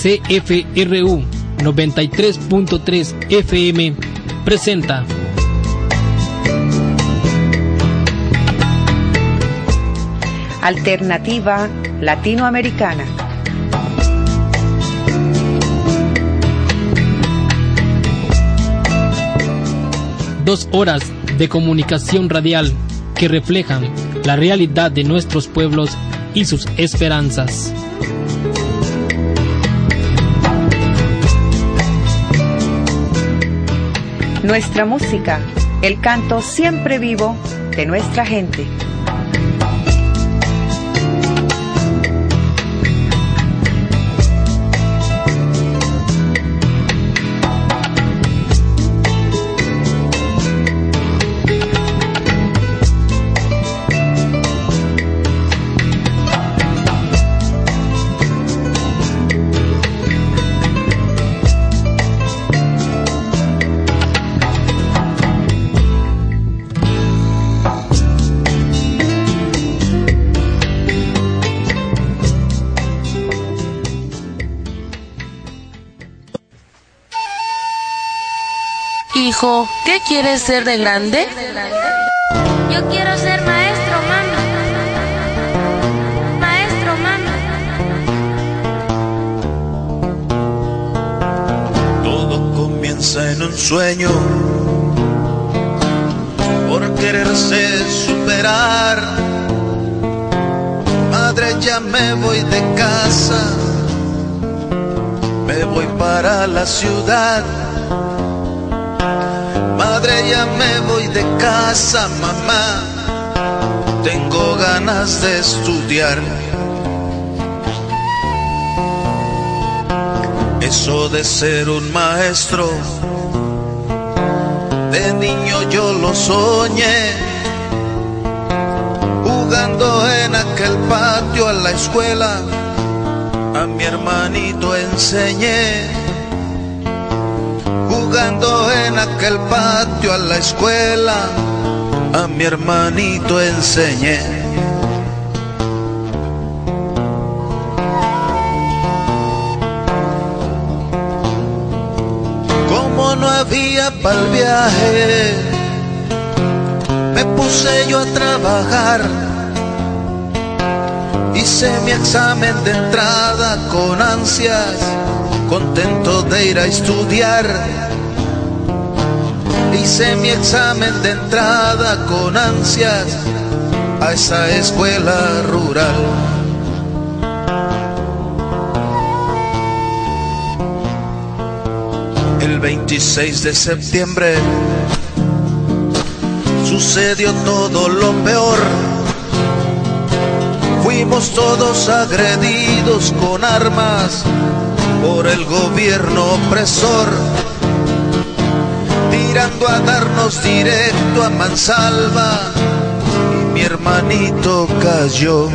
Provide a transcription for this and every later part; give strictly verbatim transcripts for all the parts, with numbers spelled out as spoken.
C F R U noventa y tres punto tres F M presenta Alternativa Latinoamericana. Dos horas de comunicación radial que reflejan la realidad de nuestros pueblos y sus esperanzas. Nuestra música, el canto siempre vivo de nuestra gente. Hijo, ¿qué quieres ser de grande? Yo quiero ser maestro, mami. Maestro, mami. Todo comienza en un sueño, por quererse superar. Madre, ya me voy de casa, me voy para la ciudad. Madre, ya me voy de casa, mamá, tengo ganas de estudiar. Eso de ser un maestro, de niño yo lo soñé, jugando en aquel patio a la escuela, a mi hermanito enseñé. Jugando en aquel patio a la escuela, a mi hermanito enseñé. Como no había pa'l viaje, me puse yo a trabajar. Hice mi examen de entrada con ansias, contento de ir a estudiar. Hice mi examen de entrada con ansias a esa escuela rural. El veintiséis de septiembre sucedió todo lo peor. Fuimos todos agredidos con armas por el gobierno opresor, tirando a darnos directo a mansalva, y mi hermanito cayó.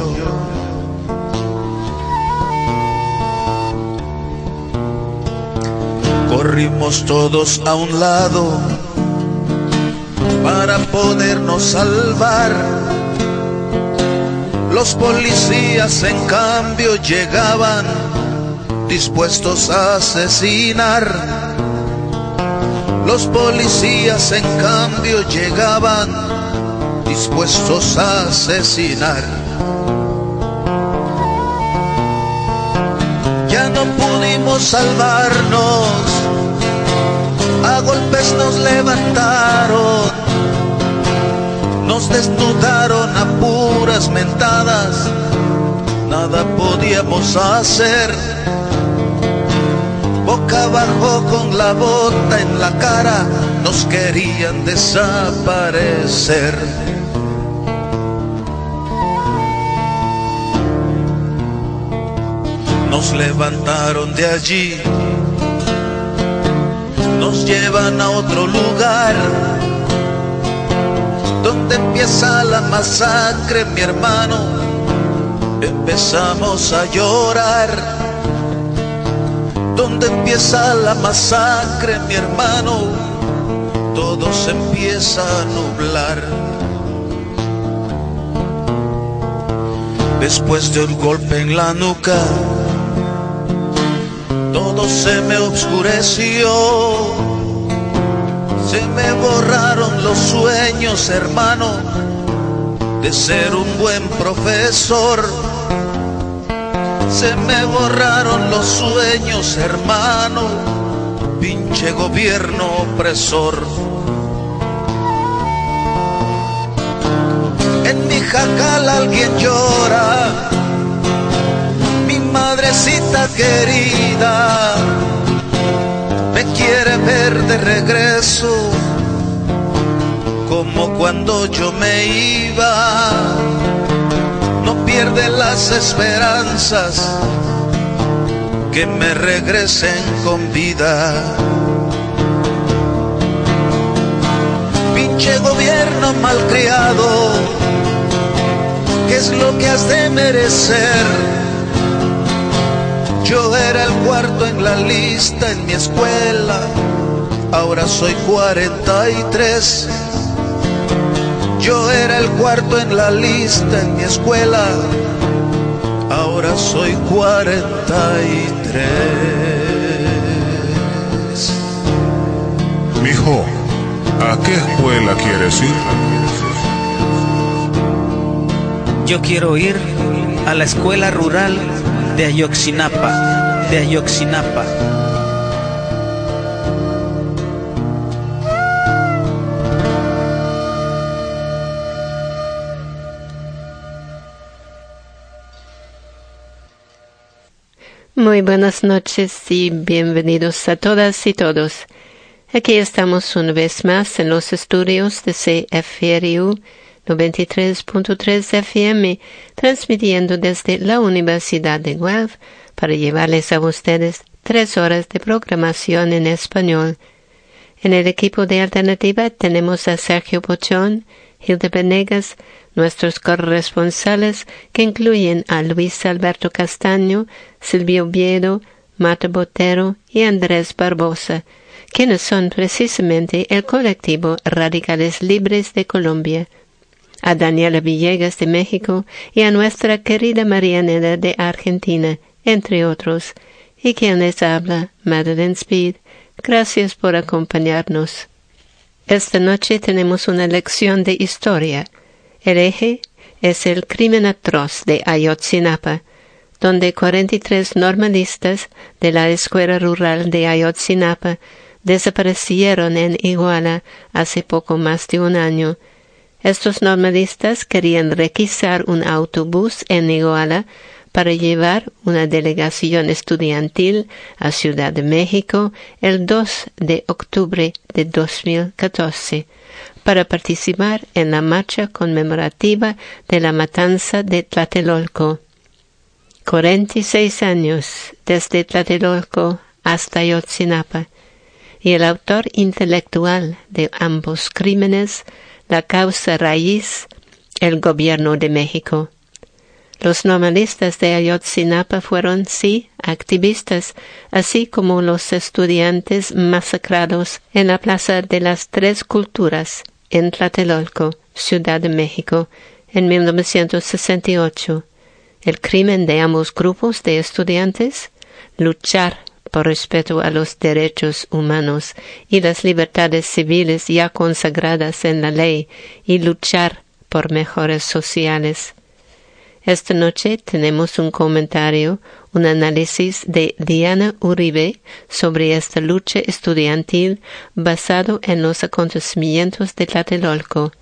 Corrimos todos a un lado para podernos salvar. Los policías en cambio llegaban dispuestos a asesinar. Los policías en cambio llegaban dispuestos a asesinar. Ya no pudimos salvarnos, a golpes nos levantaron, nos desnudaron a puras mentadas, nada podíamos hacer. Boca abajo con la bota en la cara, nos querían desaparecer. Nos levantaron de allí, nos llevan a otro lugar, donde empieza la masacre, mi hermano. Empezamos a llorar. Donde empieza la masacre, mi hermano, todo se empieza a nublar. Después de un golpe en la nuca, todo se me oscureció, se me borraron los sueños, hermano, de ser un buen profesor. Se me borraron los sueños, hermano, pinche gobierno opresor. En mi jacal alguien llora, mi madrecita querida me quiere ver de regreso, como cuando yo me iba. No pierde las esperanzas que me regresen con vida. Pinche gobierno malcriado, ¿qué es lo que has de merecer? Yo era el cuarto en la lista en mi escuela, ahora soy cuarenta y tres. Yo era el cuarto en la lista en mi escuela, ahora soy cuarenta y tres. Mijo, ¿a qué escuela quieres ir? Yo quiero ir a la escuela rural de Ayotzinapa, de Ayotzinapa. Muy buenas noches y bienvenidos a todas y todos. Aquí estamos una vez más en los estudios de C F R U noventa y tres punto tres F M, transmitiendo desde la Universidad de Guelph para llevarles a ustedes tres horas de programación en español. En el equipo de Alternativa tenemos a Sergio Pochón, Hilda Venegas, nuestros corresponsales que incluyen a Luis Alberto Castaño, Silvio Oviedo, Marta Botero y Andrés Barbosa, quienes son precisamente el colectivo Radicales Libres de Colombia, a Daniela Villegas de México y a nuestra querida Marianela de Argentina, entre otros, y quien les habla, Madeleine Speed. Gracias por acompañarnos. Esta noche tenemos una lección de historia. El eje es el crimen atroz de Ayotzinapa, donde cuarenta y tres normalistas de la escuela rural de Ayotzinapa desaparecieron en Iguala hace poco más de un año. Estos normalistas querían requisar un autobús en Iguala para llevar una delegación estudiantil a Ciudad de México el dos de octubre de dos mil catorce para participar en la marcha conmemorativa de la matanza de Tlatelolco. cuarenta y seis años desde Tlatelolco hasta Ayotzinapa, y el autor intelectual de ambos crímenes, la causa raíz, el gobierno de México. Los normalistas de Ayotzinapa fueron, sí, activistas, así como los estudiantes masacrados en la Plaza de las Tres Culturas, en Tlatelolco, Ciudad de México, en mil novecientos sesenta y ocho. El crimen de ambos grupos de estudiantes, luchar por respeto a los derechos humanos y las libertades civiles ya consagradas en la ley y luchar por mejoras sociales. Esta noche tenemos un comentario, un análisis de Diana Uribe sobre esta lucha estudiantil basado en los acontecimientos de Tlatelolco.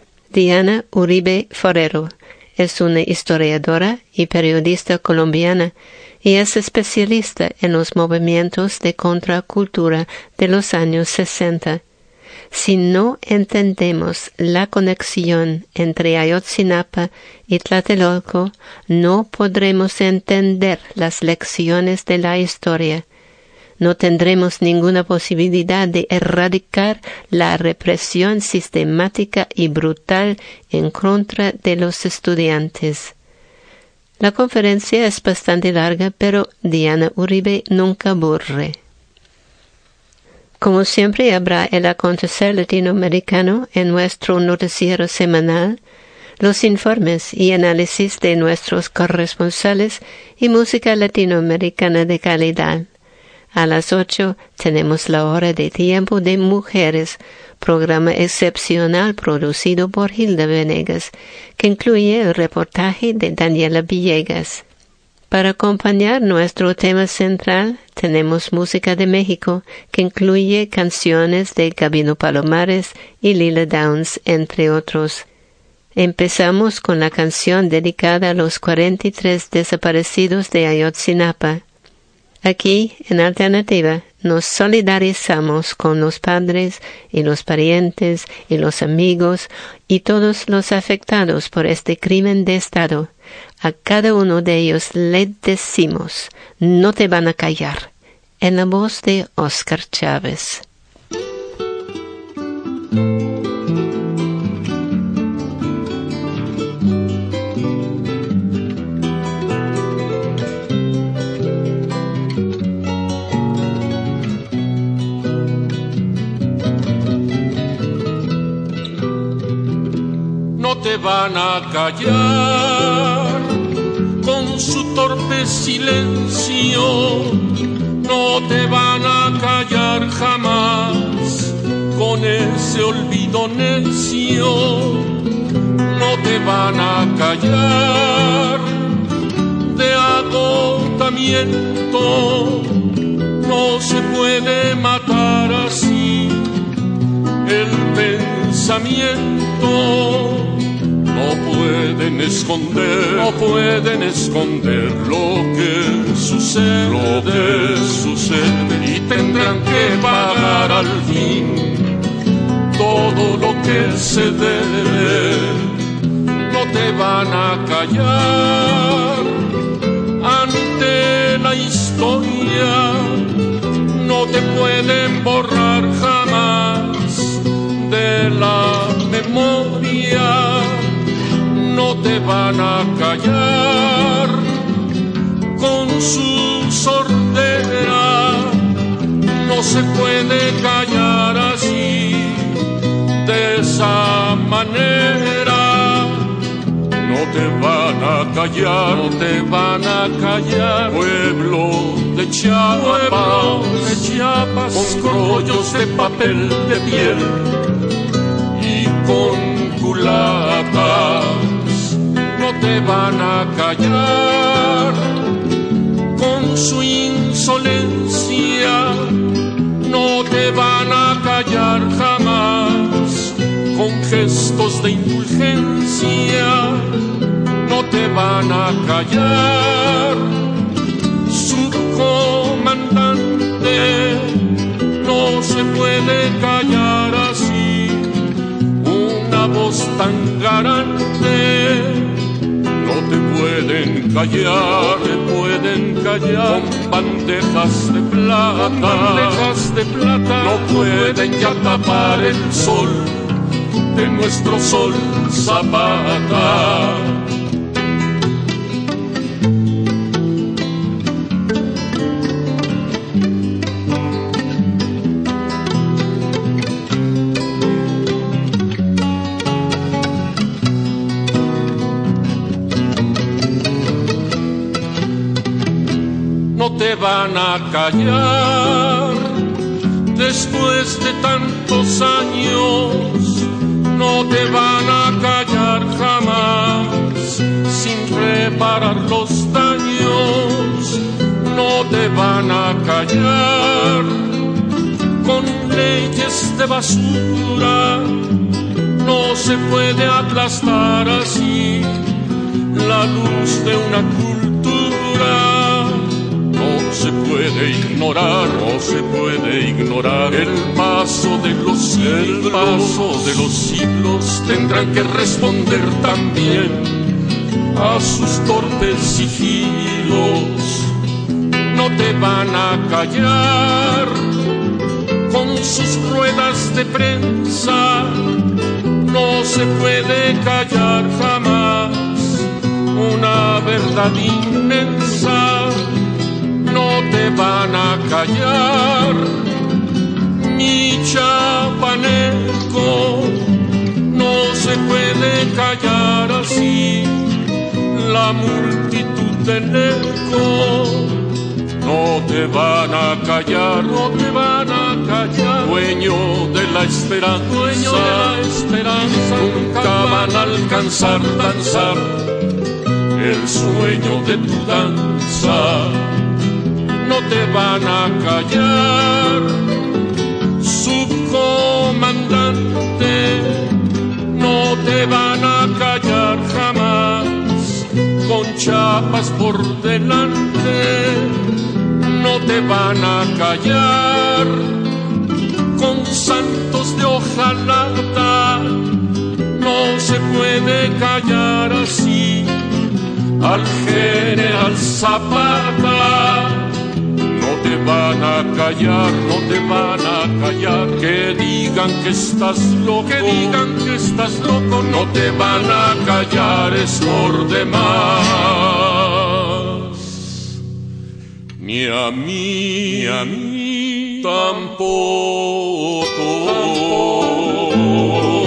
Diana Uribe Forero es una historiadora y periodista colombiana y es especialista en los movimientos de contracultura de los años sesenta. Si no entendemos la conexión entre Ayotzinapa y Tlatelolco, no podremos entender las lecciones de la historia. No tendremos ninguna posibilidad de erradicar la represión sistemática y brutal en contra de los estudiantes. La conferencia es bastante larga, pero Diana Uribe nunca aburre. Como siempre, habrá el acontecer latinoamericano en nuestro noticiero semanal, los informes y análisis de nuestros corresponsales y música latinoamericana de calidad. A las ocho tenemos la hora de Tiempo de Mujeres, programa excepcional producido por Hilda Venegas, que incluye el reportaje de Daniela Villegas. Para acompañar nuestro tema central, tenemos música de México, que incluye canciones de Gabino Palomares y Lila Downs, entre otros. Empezamos con la canción dedicada a los cuarenta y tres desaparecidos de Ayotzinapa. Aquí, en alternativa, nos solidarizamos con los padres y los parientes y los amigos y todos los afectados por este crimen de Estado. A cada uno de ellos le decimos, no te van a callar, en la voz de Oscar Chávez. No te van a callar con su torpe silencio, no te van a callar jamás con ese olvido necio, no te van a callar de agotamiento, no se puede matar así el pensamiento. No pueden esconder, no pueden esconder lo que sucede, lo que sucede, y tendrán que pagar al fin todo lo que se debe. No te van a callar ante la historia, no te pueden borrar jamás de la memoria. No te van a callar con su sordera, no se puede callar así, de esa manera. No te van a callar, no te van a callar, pueblo de Chiapas, pueblo de Chiapas, con rollos de papel de piel y con culata. No te van a callar con su insolencia, no te van a callar jamás con gestos de indulgencia, no te van a callar. Su comandante no se puede callar así, una voz tan garante. No te pueden callar, te pueden callar con bandejas de plata, bandejas de plata. No pueden ya tapar el sol de nuestro sol Zapata. No te van a callar después de tantos años, no te van a callar jamás sin reparar los daños, no te van a callar con leyes de basura, no se puede aplastar así la luz de una cultura. No se puede ignorar, no se puede ignorar el paso de los siglos, el paso de los siglos. Tendrán que responder también a sus torpes sigilos. No te van a callar con sus ruedas de prensa, no se puede callar jamás una verdad inmensa. No te van a callar, mi chapaneco, no se puede callar así la multitud del eco. No te van a callar, no te van a callar. Dueño de la esperanza, dueño de la esperanza. Nunca van a alcanzar, danzar el sueño de tu danza. No te van a callar, subcomandante. No te van a callar jamás, con chapas por delante. No te van a callar, con santos de hojalata. No se puede callar así al general Zapata. No te van a callar, no te van a callar. Que digan que estás loco, que digan que estás loco. No te van a callar, es por demás. Ni a mí, ni a mí tampoco, tampoco.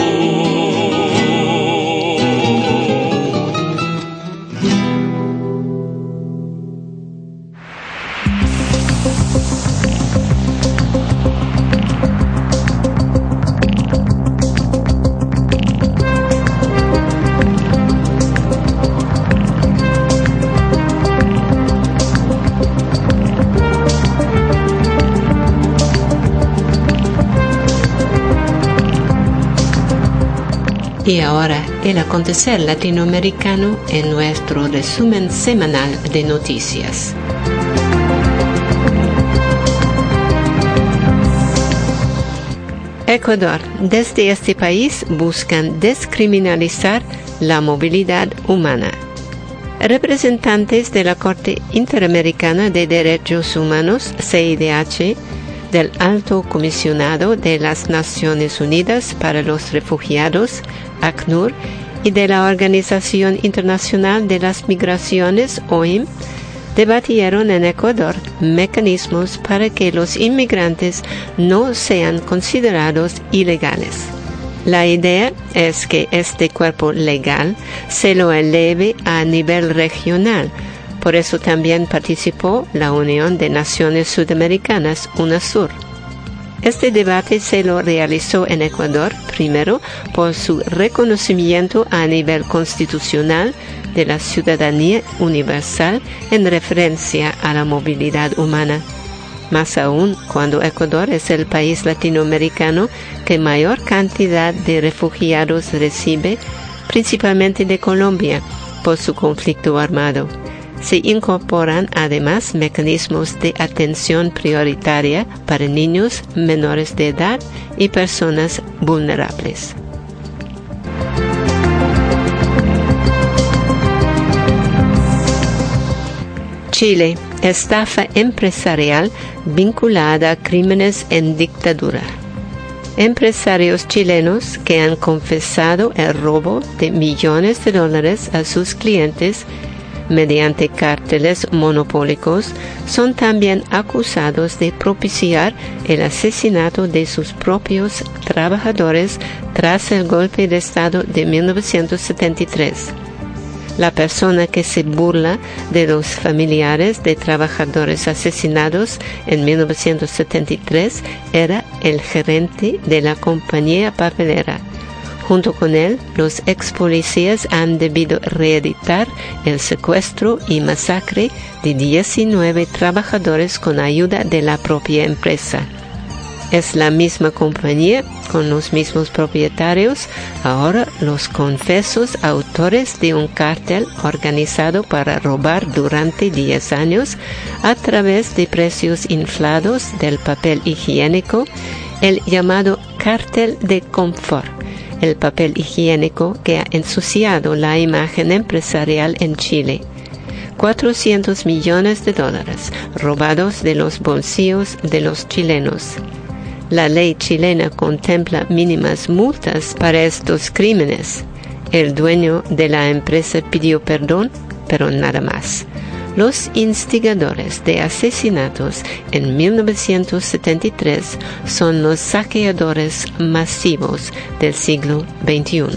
Y ahora, el acontecer latinoamericano en nuestro resumen semanal de noticias. Ecuador. Desde este país buscan descriminalizar la movilidad humana. Representantes de la Corte Interamericana de Derechos Humanos, C I D H, del Alto Comisionado de las Naciones Unidas para los Refugiados, ACNUR, y de la Organización Internacional de las Migraciones, O I M, debatieron en Ecuador mecanismos para que los inmigrantes no sean considerados ilegales. La idea es que este cuerpo legal se lo eleve a nivel regional. Por eso también participó la Unión de Naciones Sudamericanas, UNASUR. Este debate se lo realizó en Ecuador, primero, por su reconocimiento a nivel constitucional de la ciudadanía universal en referencia a la movilidad humana. Más aún cuando Ecuador es el país latinoamericano que mayor cantidad de refugiados recibe, principalmente de Colombia, por su conflicto armado. Se incorporan además mecanismos de atención prioritaria para niños menores de edad y personas vulnerables. Chile, estafa empresarial vinculada a crímenes en dictadura. Empresarios chilenos que han confesado el robo de millones de dólares a sus clientes mediante cárteles monopólicos son también acusados de propiciar el asesinato de sus propios trabajadores tras el golpe de Estado de mil novecientos setenta y tres. La persona que se burla de los familiares de trabajadores asesinados en mil novecientos setenta y tres era el gerente de la compañía papelera. Junto con él, los ex policías han debido reeditar el secuestro y masacre de diecinueve trabajadores con ayuda de la propia empresa. Es la misma compañía, con los mismos propietarios, ahora los confesos autores de un cártel organizado para robar durante diez años a través de precios inflados del papel higiénico, el llamado cártel de confort. El papel higiénico que ha ensuciado la imagen empresarial en Chile. cuatrocientos millones de dólares robados de los bolsillos de los chilenos. La ley chilena contempla mínimas multas para estos crímenes. El dueño de la empresa pidió perdón, pero nada más. Los instigadores de asesinatos en mil novecientos setenta y tres son los saqueadores masivos del siglo veintiuno.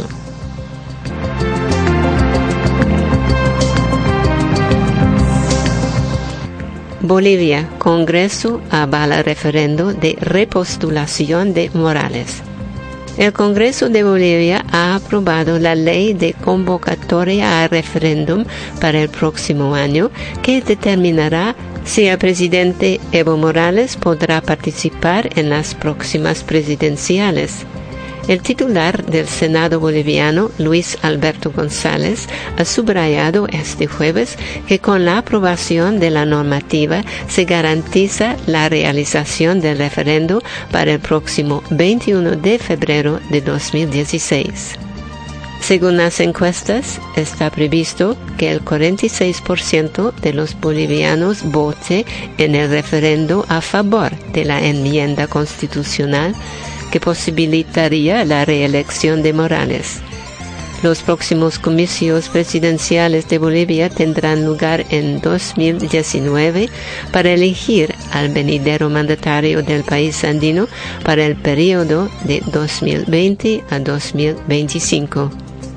Bolivia, Congreso avala referendo de repostulación de Morales. El Congreso de Bolivia ha aprobado la ley de convocatoria a referéndum para el próximo año que determinará si el presidente Evo Morales podrá participar en las próximas presidenciales. El titular del Senado boliviano, Luis Alberto González, ha subrayado este jueves que con la aprobación de la normativa se garantiza la realización del referendo para el próximo veintiuno de febrero de dos mil dieciséis. Según las encuestas, está previsto que el cuarenta y seis por ciento de los bolivianos vote en el referendo a favor de la enmienda constitucional que posibilitaría la reelección de Morales. Los próximos comicios presidenciales de Bolivia tendrán lugar en dos mil diecinueve para elegir al venidero mandatario del país andino para el periodo de dos mil veinte a dos mil veinticinco.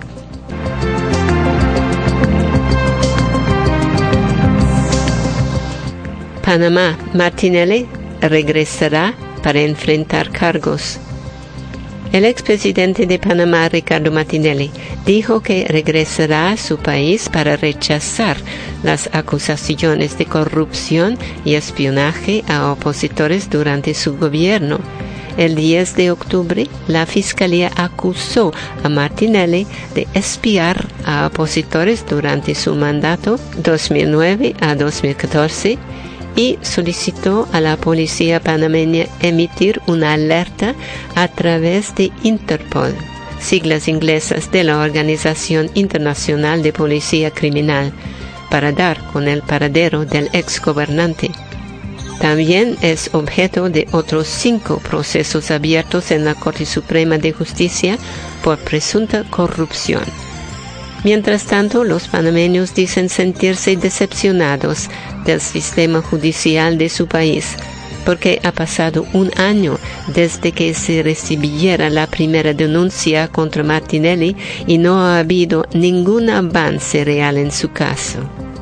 Panamá, Martinelli regresará para enfrentar cargos. El expresidente de Panamá, Ricardo Martinelli, dijo que regresará a su país para rechazar las acusaciones de corrupción y espionaje a opositores durante su gobierno. El diez de octubre, la Fiscalía acusó a Martinelli de espiar a opositores durante su mandato dos mil nueve a dos mil catorce y solicitó a la policía panameña emitir una alerta a través de Interpol, siglas inglesas de la Organización Internacional de Policía Criminal, para dar con el paradero del exgobernante. También es objeto de otros cinco procesos abiertos en la Corte Suprema de Justicia por presunta corrupción. Mientras tanto, los panameños dicen sentirse decepcionados del sistema judicial de su país, porque ha pasado un año desde que se recibiera la primera denuncia contra Martinelli y no ha habido ningún avance real en su caso.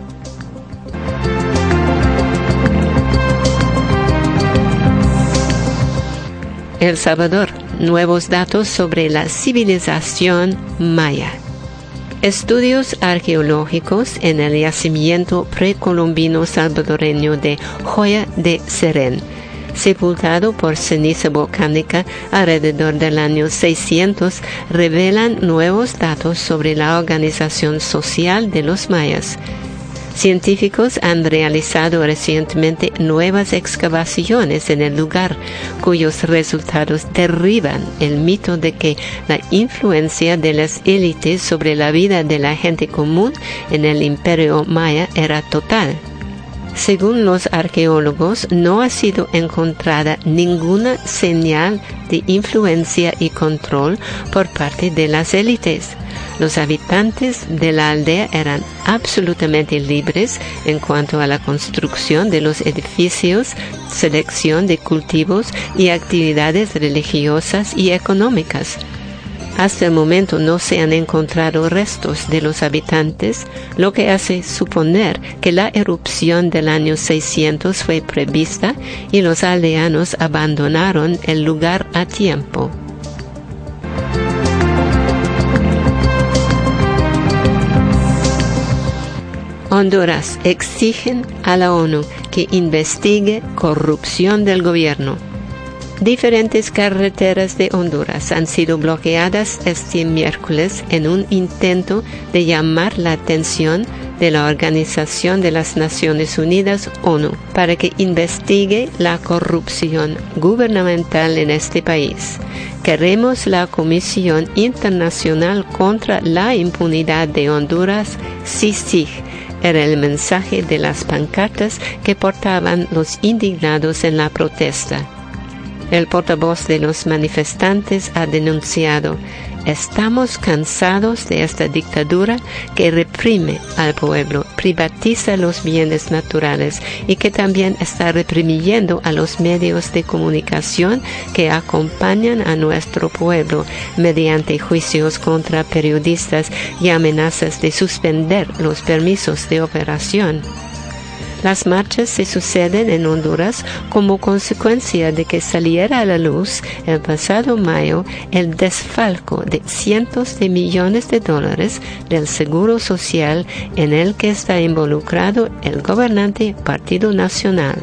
El Salvador, nuevos datos sobre la civilización maya. Estudios arqueológicos en el yacimiento precolombino salvadoreño de Joya de Serén, sepultado por ceniza volcánica alrededor del año seiscientos, revelan nuevos datos sobre la organización social de los mayas. Científicos han realizado recientemente nuevas excavaciones en el lugar, cuyos resultados derriban el mito de que la influencia de las élites sobre la vida de la gente común en el imperio maya era total. Según los arqueólogos, no ha sido encontrada ninguna señal de influencia y control por parte de las élites. Los habitantes de la aldea eran absolutamente libres en cuanto a la construcción de los edificios, selección de cultivos y actividades religiosas y económicas. Hasta el momento no se han encontrado restos de los habitantes, lo que hace suponer que la erupción del año seiscientos fue prevista y los aldeanos abandonaron el lugar a tiempo. Honduras exigen a la ONU que investigue corrupción del gobierno. Diferentes carreteras de Honduras han sido bloqueadas este miércoles en un intento de llamar la atención de la Organización de las Naciones Unidas, ONU, para que investigue la corrupción gubernamental en este país. Queremos la Comisión Internacional contra la Impunidad de Honduras, C I C I G, era el mensaje de las pancartas que portaban los indignados en la protesta. El portavoz de los manifestantes ha denunciado: estamos cansados de esta dictadura que reprime al pueblo, privatiza los bienes naturales y que también está reprimiendo a los medios de comunicación que acompañan a nuestro pueblo mediante juicios contra periodistas y amenazas de suspender los permisos de operación. Las marchas se suceden en Honduras como consecuencia de que saliera a la luz el pasado mayo el desfalco de cientos de millones de dólares del Seguro Social en el que está involucrado el gobernante Partido Nacional.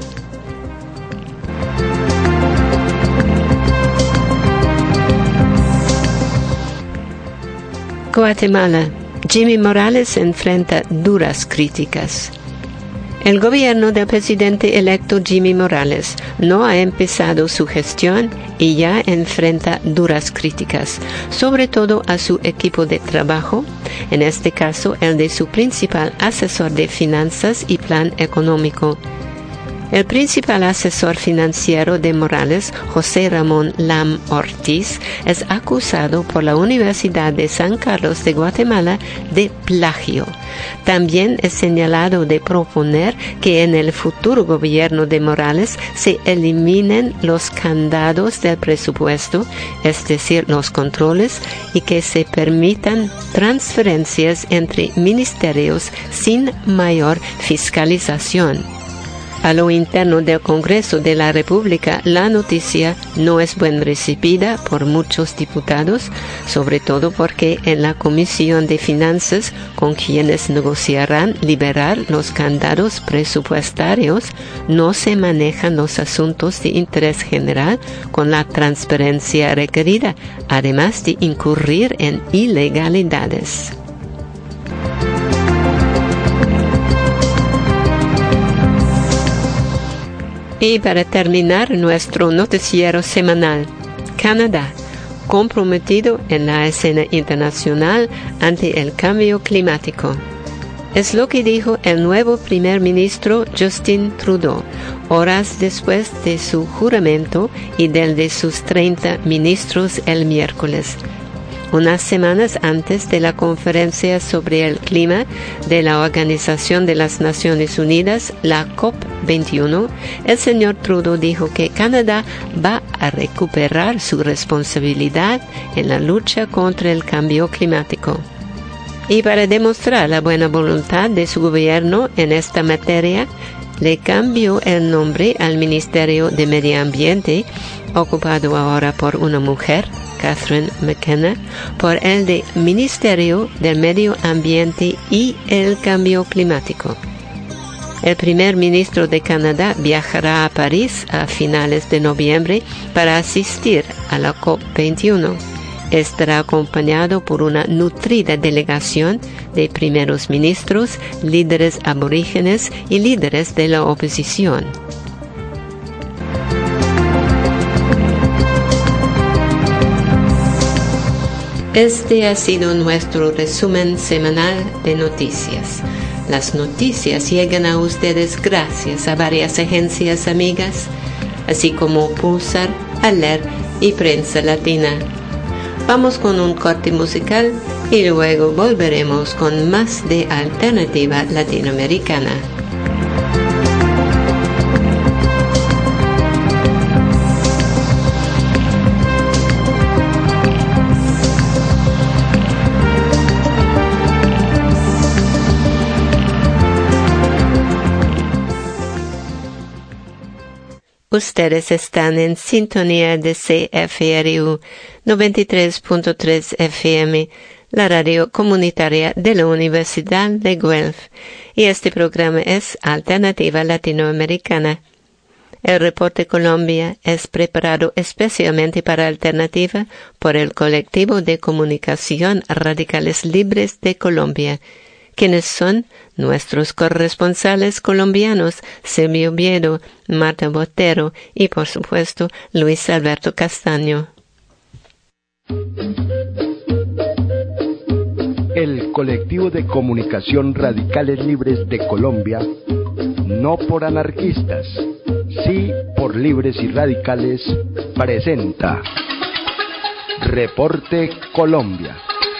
Guatemala. Jimmy Morales enfrenta duras críticas. El gobierno del presidente electo Jimmy Morales no ha empezado su gestión y ya enfrenta duras críticas, sobre todo a su equipo de trabajo, en este caso el de su principal asesor de finanzas y plan económico. El principal asesor financiero de Morales, José Ramón Lam Ortiz, es acusado por la Universidad de San Carlos de Guatemala de plagio. También es señalado de proponer que en el futuro gobierno de Morales se eliminen los candados del presupuesto, es decir, los controles, y que se permitan transferencias entre ministerios sin mayor fiscalización. A lo interno del Congreso de la República, la noticia no es bien recibida por muchos diputados, sobre todo porque en la Comisión de Finanzas, con quienes negociarán liberar los candados presupuestarios, no se manejan los asuntos de interés general con la transparencia requerida, además de incurrir en ilegalidades. Y para terminar nuestro noticiero semanal, Canadá, comprometido en la escena internacional ante el cambio climático. Es lo que dijo el nuevo primer ministro Justin Trudeau, horas después de su juramento y del de sus treinta ministros el miércoles. Unas semanas antes de la conferencia sobre el clima de la Organización de las Naciones Unidas, la COP veintiuno, el señor Trudeau dijo que Canadá va a recuperar su responsabilidad en la lucha contra el cambio climático. Y para demostrar la buena voluntad de su gobierno en esta materia, le cambió el nombre al Ministerio de Medio Ambiente, ocupado ahora por una mujer, Catherine McKenna, por el de Ministerio del Medio Ambiente y el Cambio Climático. El primer ministro de Canadá viajará a París a finales de noviembre para asistir a la COP veintiuno. Estará acompañado por una nutrida delegación de primeros ministros, líderes aborígenes y líderes de la oposición. Este ha sido nuestro resumen semanal de noticias. Las noticias llegan a ustedes gracias a varias agencias amigas, así como Pulsar, Aler y Prensa Latina. Vamos con un corte musical y luego volveremos con más de Alternativa Latinoamericana. Ustedes están en sintonía de C F R U noventa y tres punto tres F M, la radio comunitaria de la Universidad de Guelph, y este programa es Alternativa Latinoamericana. El reporte Colombia es preparado especialmente para Alternativa por el colectivo de comunicación Radicales Libres de Colombia, quienes son nuestros corresponsales colombianos Silvio Oviedo, Marta Botero y, por supuesto, Luis Alberto Castaño. El colectivo de comunicación Radicales Libres de Colombia, no por anarquistas, sí por libres y radicales, presenta Reporte Colombia.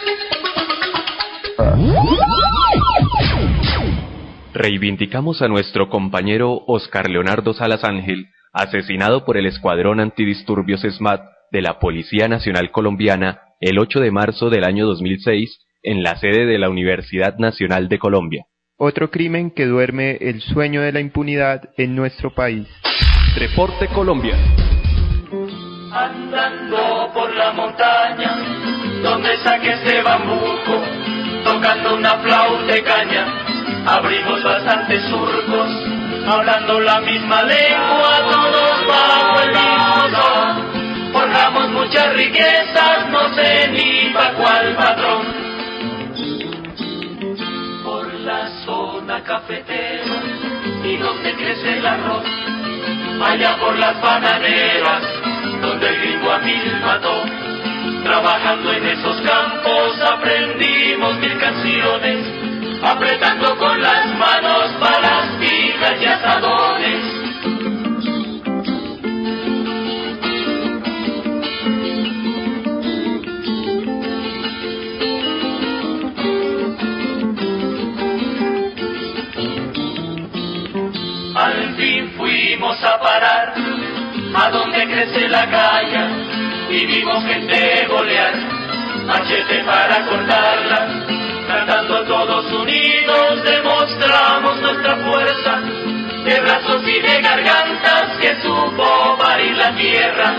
Reivindicamos a nuestro compañero Oscar Leonardo Salas Ángel, asesinado por el Escuadrón Antidisturbios ESMAD de la Policía Nacional Colombiana el ocho de marzo del año dos mil seis en la sede de la Universidad Nacional de Colombia. otro crimen que duerme el sueño de la impunidad en nuestro país. Reporte Colombia. Andando por la montaña, donde saque este bambuco, tocando una flauta de caña, abrimos bastantes surcos, hablando la misma lengua, todos bajo el mismo sol. Forjamos muchas riquezas, no sé ni pa' cuál patrón. Por la zona cafetera y donde crece el arroz, allá por las bananeras, donde el gringo a mil mató. Trabajando en esos campos aprendimos mil canciones, apretando con las manos palas, pijas y asadores. Al fin fuimos a parar a donde crece la caña y vimos gente golear, machete para cortarla. Cantando todos unidos demostramos nuestra fuerza, de brazos y de gargantas que supo parir la tierra.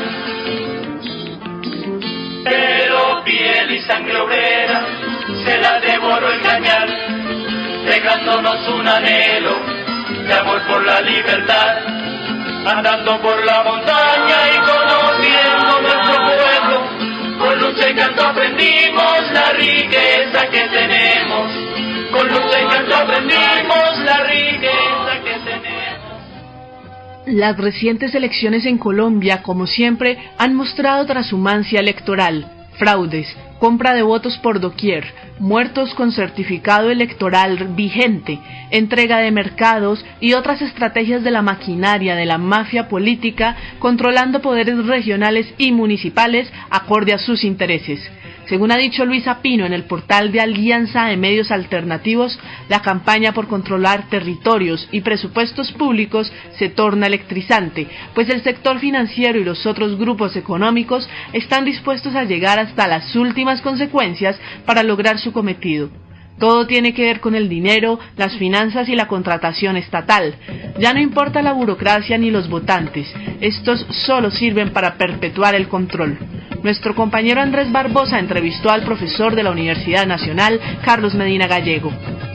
Pero piel y sangre obrera se la devoró el cañar, dejándonos un anhelo de amor por la libertad. Andando por la montaña y conociendo nuestro pueblo, con lucha y canto aprendimos la riqueza que tenemos. Con lucha y canto aprendimos la riqueza que tenemos. Las recientes elecciones en Colombia, como siempre, han mostrado transhumancia electoral, fraudes, compra de votos por doquier, muertos con certificado electoral vigente, entrega de mercados y otras estrategias de la maquinaria de la mafia política controlando poderes regionales y municipales acorde a sus intereses. Según ha dicho Luisa Pino en el portal de Alianza de Medios Alternativos, la campaña por controlar territorios y presupuestos públicos se torna electrizante, pues el sector financiero y los otros grupos económicos están dispuestos a llegar hasta las últimas consecuencias para lograr su cometido. Todo tiene que ver con el dinero, las finanzas y la contratación estatal. Ya no importa la burocracia ni los votantes, estos solo sirven para perpetuar el control. Nuestro compañero Andrés Barbosa entrevistó al profesor de la Universidad Nacional, Carlos Medina Gallego.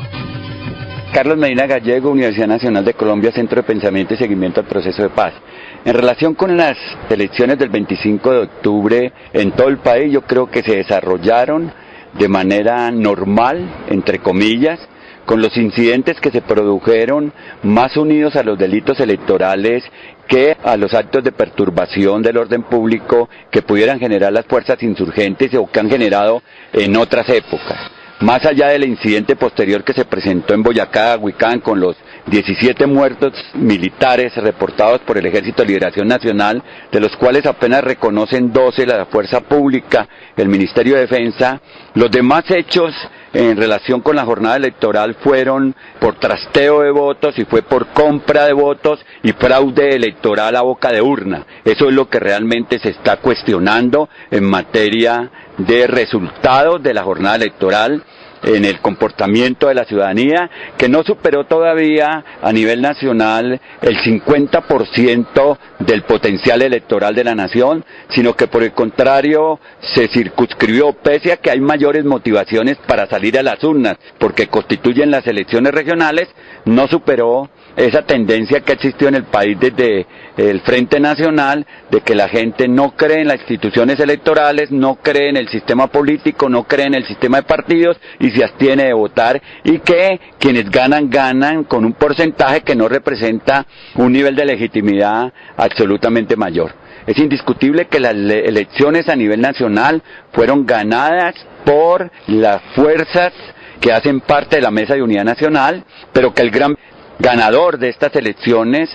Carlos Medina Gallego, Universidad Nacional de Colombia, Centro de Pensamiento y Seguimiento al Proceso de Paz. En relación con las elecciones del veinticinco de octubre en todo el país, yo creo que se desarrollaron de manera normal, entre comillas, con los incidentes que se produjeron más unidos a los delitos electorales que a los actos de perturbación del orden público que pudieran generar las fuerzas insurgentes o que han generado en otras épocas. Más allá del incidente posterior que se presentó en Boyacá, Huicán, con los diecisiete muertos militares reportados por el Ejército de Liberación Nacional, de los cuales apenas reconocen doce la Fuerza Pública, el Ministerio de Defensa, los demás hechos en relación con la jornada electoral fueron por trasteo de votos y fue por compra de votos y fraude electoral a boca de urna. Eso es lo que realmente se está cuestionando en materia de resultados de la jornada electoral, en el comportamiento de la ciudadanía, que no superó todavía a nivel nacional el cincuenta por ciento del potencial electoral de la nación, sino que por el contrario se circunscribió, pese a que hay mayores motivaciones para salir a las urnas, porque constituyen las elecciones regionales, no superó esa tendencia que existió en el país desde el Frente Nacional, de que la gente no cree en las instituciones electorales, no cree en el sistema político, no cree en el sistema de partidos y se abstiene de votar, y que quienes ganan, ganan con un porcentaje que no representa un nivel de legitimidad absolutamente mayor. Es indiscutible que las elecciones a nivel nacional fueron ganadas por las fuerzas que hacen parte de la Mesa de Unidad Nacional, pero que el gran ganador de estas elecciones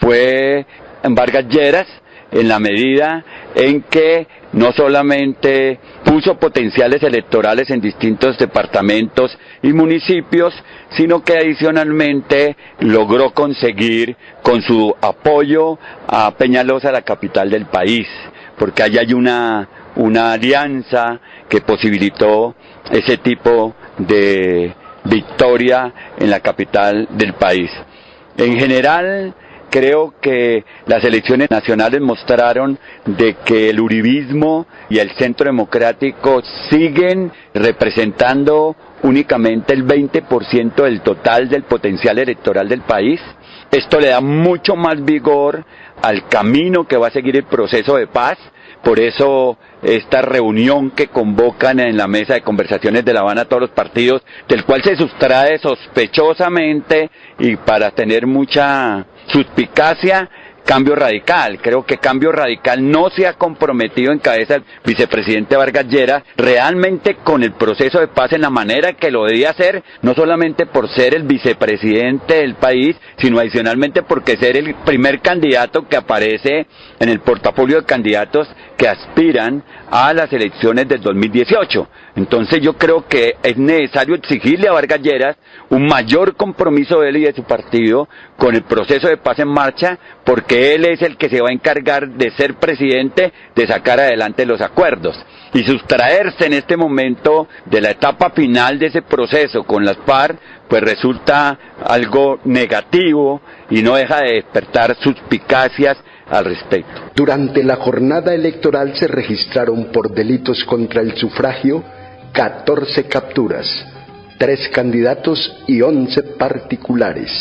fue Vargas Lleras, en la medida en que no solamente puso potenciales electorales en distintos departamentos y municipios, sino que adicionalmente logró conseguir con su apoyo a Peñalosa, la capital del país, porque allá hay una, una alianza que posibilitó ese tipo de victoria en la capital del país. En general, creo que las elecciones nacionales mostraron de que el uribismo y el centro democrático siguen representando únicamente el veinte por ciento del total del potencial electoral del país. Esto le da mucho más vigor al camino que va a seguir el proceso de paz. Por eso esta reunión que convocan en la mesa de conversaciones de La Habana todos los partidos, del cual se sustrae sospechosamente y para tener mucha suspicacia, Cambio Radical. Creo que Cambio Radical no se ha comprometido en cabeza del vicepresidente Vargas Lleras realmente con el proceso de paz en la manera que lo debía hacer, no solamente por ser el vicepresidente del país, sino adicionalmente porque ser el primer candidato que aparece en el portafolio de candidatos que aspiran a las elecciones del dos mil dieciocho. Entonces yo creo que es necesario exigirle a Vargas Lleras un mayor compromiso de él y de su partido con el proceso de paz en marcha, porque él es el que se va a encargar de ser presidente, de sacar adelante los acuerdos. Y sustraerse en este momento de la etapa final de ese proceso con las FARC, pues resulta algo negativo y no deja de despertar suspicacias al respecto. Durante la jornada electoral se registraron por delitos contra el sufragio catorce capturas, tres candidatos y once particulares.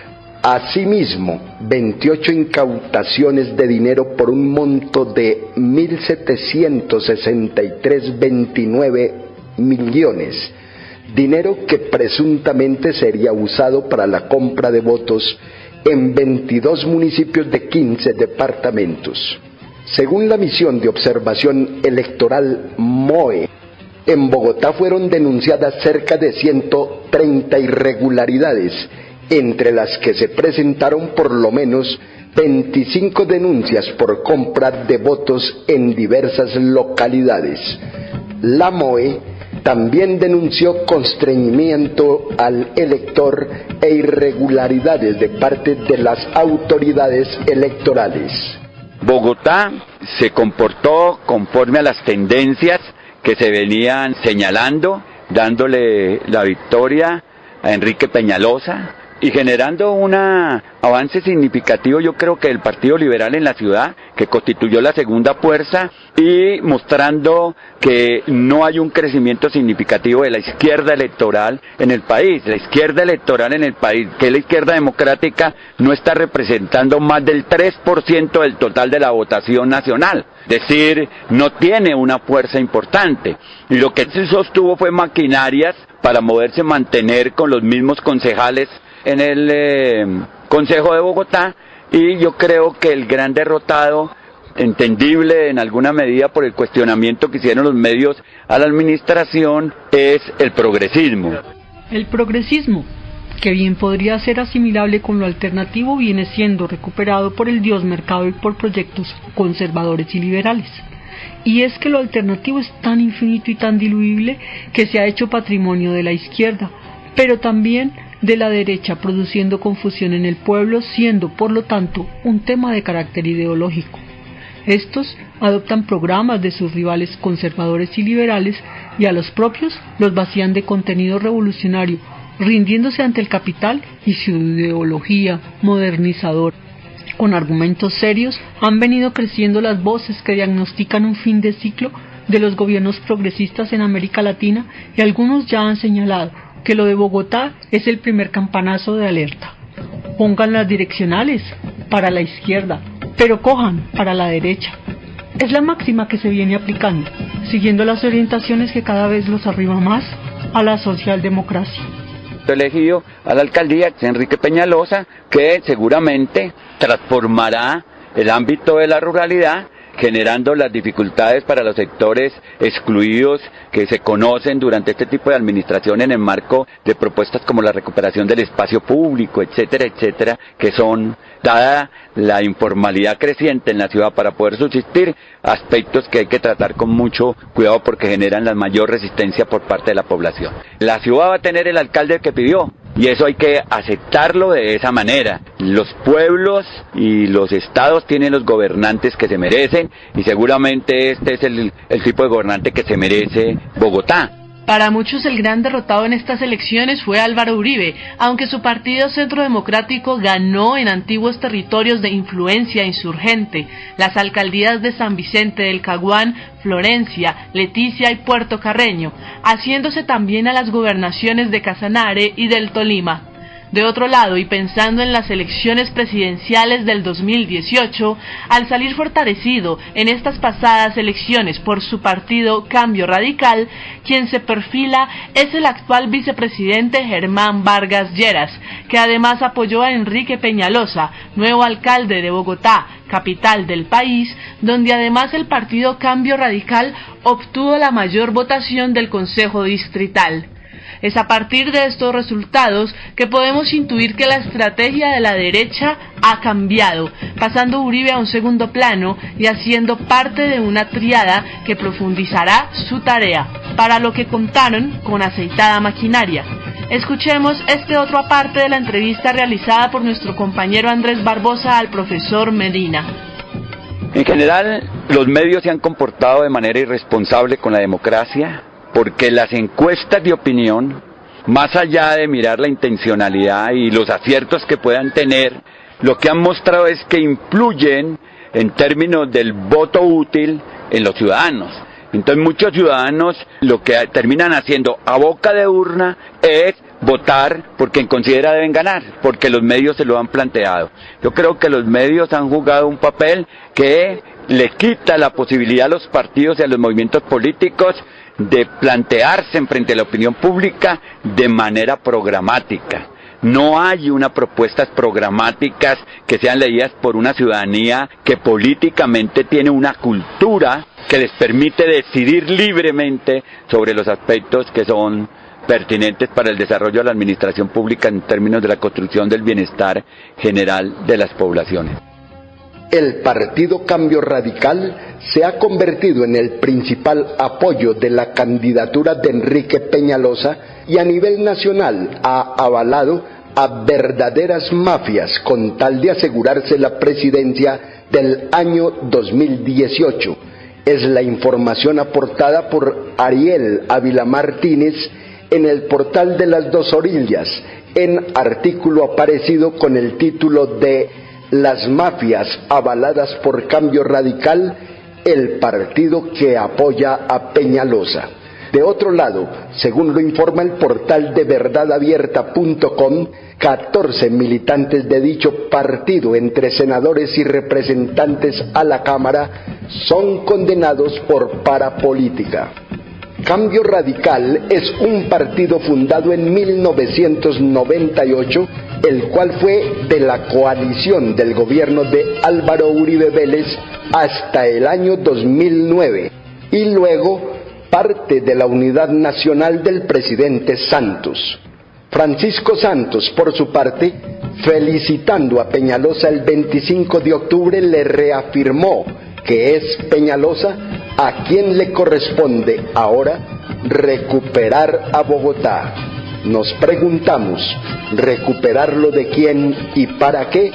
Asimismo, veintiocho incautaciones de dinero por un monto de mil setecientos sesenta y tres punto veintinueve millones, dinero que presuntamente sería usado para la compra de votos en veintidós municipios de quince departamentos. Según la misión de observación electoral M O E, en Bogotá fueron denunciadas cerca de ciento treinta irregularidades, entre las que se presentaron por lo menos veinticinco denuncias por compra de votos en diversas localidades. La M O E también denunció constreñimiento al elector e irregularidades de parte de las autoridades electorales. Bogotá se comportó conforme a las tendencias que se venían señalando, dándole la victoria a Enrique Peñalosa y generando un avance significativo, yo creo que del Partido Liberal en la ciudad, que constituyó la segunda fuerza, y mostrando que no hay un crecimiento significativo de la izquierda electoral en el país. La izquierda electoral en el país, que es la izquierda democrática, no está representando más del tres por ciento del total de la votación nacional. Es decir, no tiene una fuerza importante. Y lo que se sostuvo fue maquinarias para moverse, mantener con los mismos concejales en el eh, Consejo de Bogotá, y yo creo que el gran derrotado, entendible en alguna medida por el cuestionamiento que hicieron los medios a la administración, es el progresismo. El progresismo, que bien podría ser asimilable con lo alternativo, viene siendo recuperado por el Dios mercado y por proyectos conservadores y liberales. Y es que lo alternativo es tan infinito y tan diluible que se ha hecho patrimonio de la izquierda, pero también de la derecha, produciendo confusión en el pueblo, siendo por lo tanto un tema de carácter ideológico. Estos adoptan programas de sus rivales conservadores y liberales y a los propios los vacían de contenido revolucionario, rindiéndose ante el capital y su ideología modernizadora. Con argumentos serios han venido creciendo las voces que diagnostican un fin de ciclo de los gobiernos progresistas en América Latina, y algunos ya han señalado que lo de Bogotá es el primer campanazo de alerta. Pongan las direccionales para la izquierda, pero cojan para la derecha. Es la máxima que se viene aplicando, siguiendo las orientaciones que cada vez los arriba más a la socialdemocracia. Elegido a la alcaldía Enrique Peñalosa, que seguramente transformará el ámbito de la ruralidad, generando las dificultades para los sectores excluidos que se conocen durante este tipo de administración en el marco de propuestas como la recuperación del espacio público, etcétera, etcétera, que son, dada la informalidad creciente en la ciudad para poder subsistir, aspectos que hay que tratar con mucho cuidado porque generan la mayor resistencia por parte de la población. La ciudad va a tener el alcalde que pidió, y eso hay que aceptarlo de esa manera. Los pueblos y los estados tienen los gobernantes que se merecen, y seguramente este es el, el tipo de gobernante que se merece Bogotá. Para muchos el gran derrotado en estas elecciones fue Álvaro Uribe, aunque su partido Centro Democrático ganó en antiguos territorios de influencia insurgente, las alcaldías de San Vicente del Caguán, Florencia, Leticia y Puerto Carreño, haciéndose también a las gobernaciones de Casanare y del Tolima. De otro lado, y pensando en las elecciones presidenciales del dos mil dieciocho, al salir fortalecido en estas pasadas elecciones por su partido Cambio Radical, quien se perfila es el actual vicepresidente Germán Vargas Lleras, que además apoyó a Enrique Peñalosa, nuevo alcalde de Bogotá, capital del país, donde además el partido Cambio Radical obtuvo la mayor votación del Consejo Distrital. Es a partir de estos resultados que podemos intuir que la estrategia de la derecha ha cambiado, pasando Uribe a un segundo plano y haciendo parte de una triada que profundizará su tarea, para lo que contaron con aceitada maquinaria. Escuchemos este otro aparte de la entrevista realizada por nuestro compañero Andrés Barbosa al profesor Medina. En general, los medios se han comportado de manera irresponsable con la democracia, porque las encuestas de opinión, más allá de mirar la intencionalidad y los aciertos que puedan tener, lo que han mostrado es que influyen en términos del voto útil en los ciudadanos. Entonces muchos ciudadanos lo que terminan haciendo a boca de urna es votar por quien considera deben ganar, porque los medios se lo han planteado. Yo creo que los medios han jugado un papel que le quita la posibilidad a los partidos y a los movimientos políticos de plantearse frente a la opinión pública de manera programática. No hay unas propuestas programáticas que sean leídas por una ciudadanía que políticamente tiene una cultura que les permite decidir libremente sobre los aspectos que son pertinentes para el desarrollo de la administración pública en términos de la construcción del bienestar general de las poblaciones. El Partido Cambio Radical se ha convertido en el principal apoyo de la candidatura de Enrique Peñalosa y a nivel nacional ha avalado a verdaderas mafias con tal de asegurarse la presidencia del año dos mil dieciocho. Es la información aportada por Ariel Ávila Martínez en el portal de Las Dos Orillas, en artículo aparecido con el título de Las mafias avaladas por Cambio Radical, el partido que apoya a Peñalosa. De otro lado, según lo informa el portal de verdad abierta punto com, catorce militantes de dicho partido, entre senadores y representantes a la Cámara, son condenados por parapolítica. Cambio Radical es un partido fundado en mil novecientos noventa y ocho, el cual fue de la coalición del gobierno de Álvaro Uribe Vélez hasta el año dos mil nueve, y luego parte de la unidad nacional del presidente Santos. Francisco Santos, por su parte, felicitando a Peñalosa el veinticinco de octubre, le reafirmó que es Peñalosa a quien le corresponde ahora recuperar a Bogotá. Nos preguntamos, ¿recuperarlo de quién y para qué?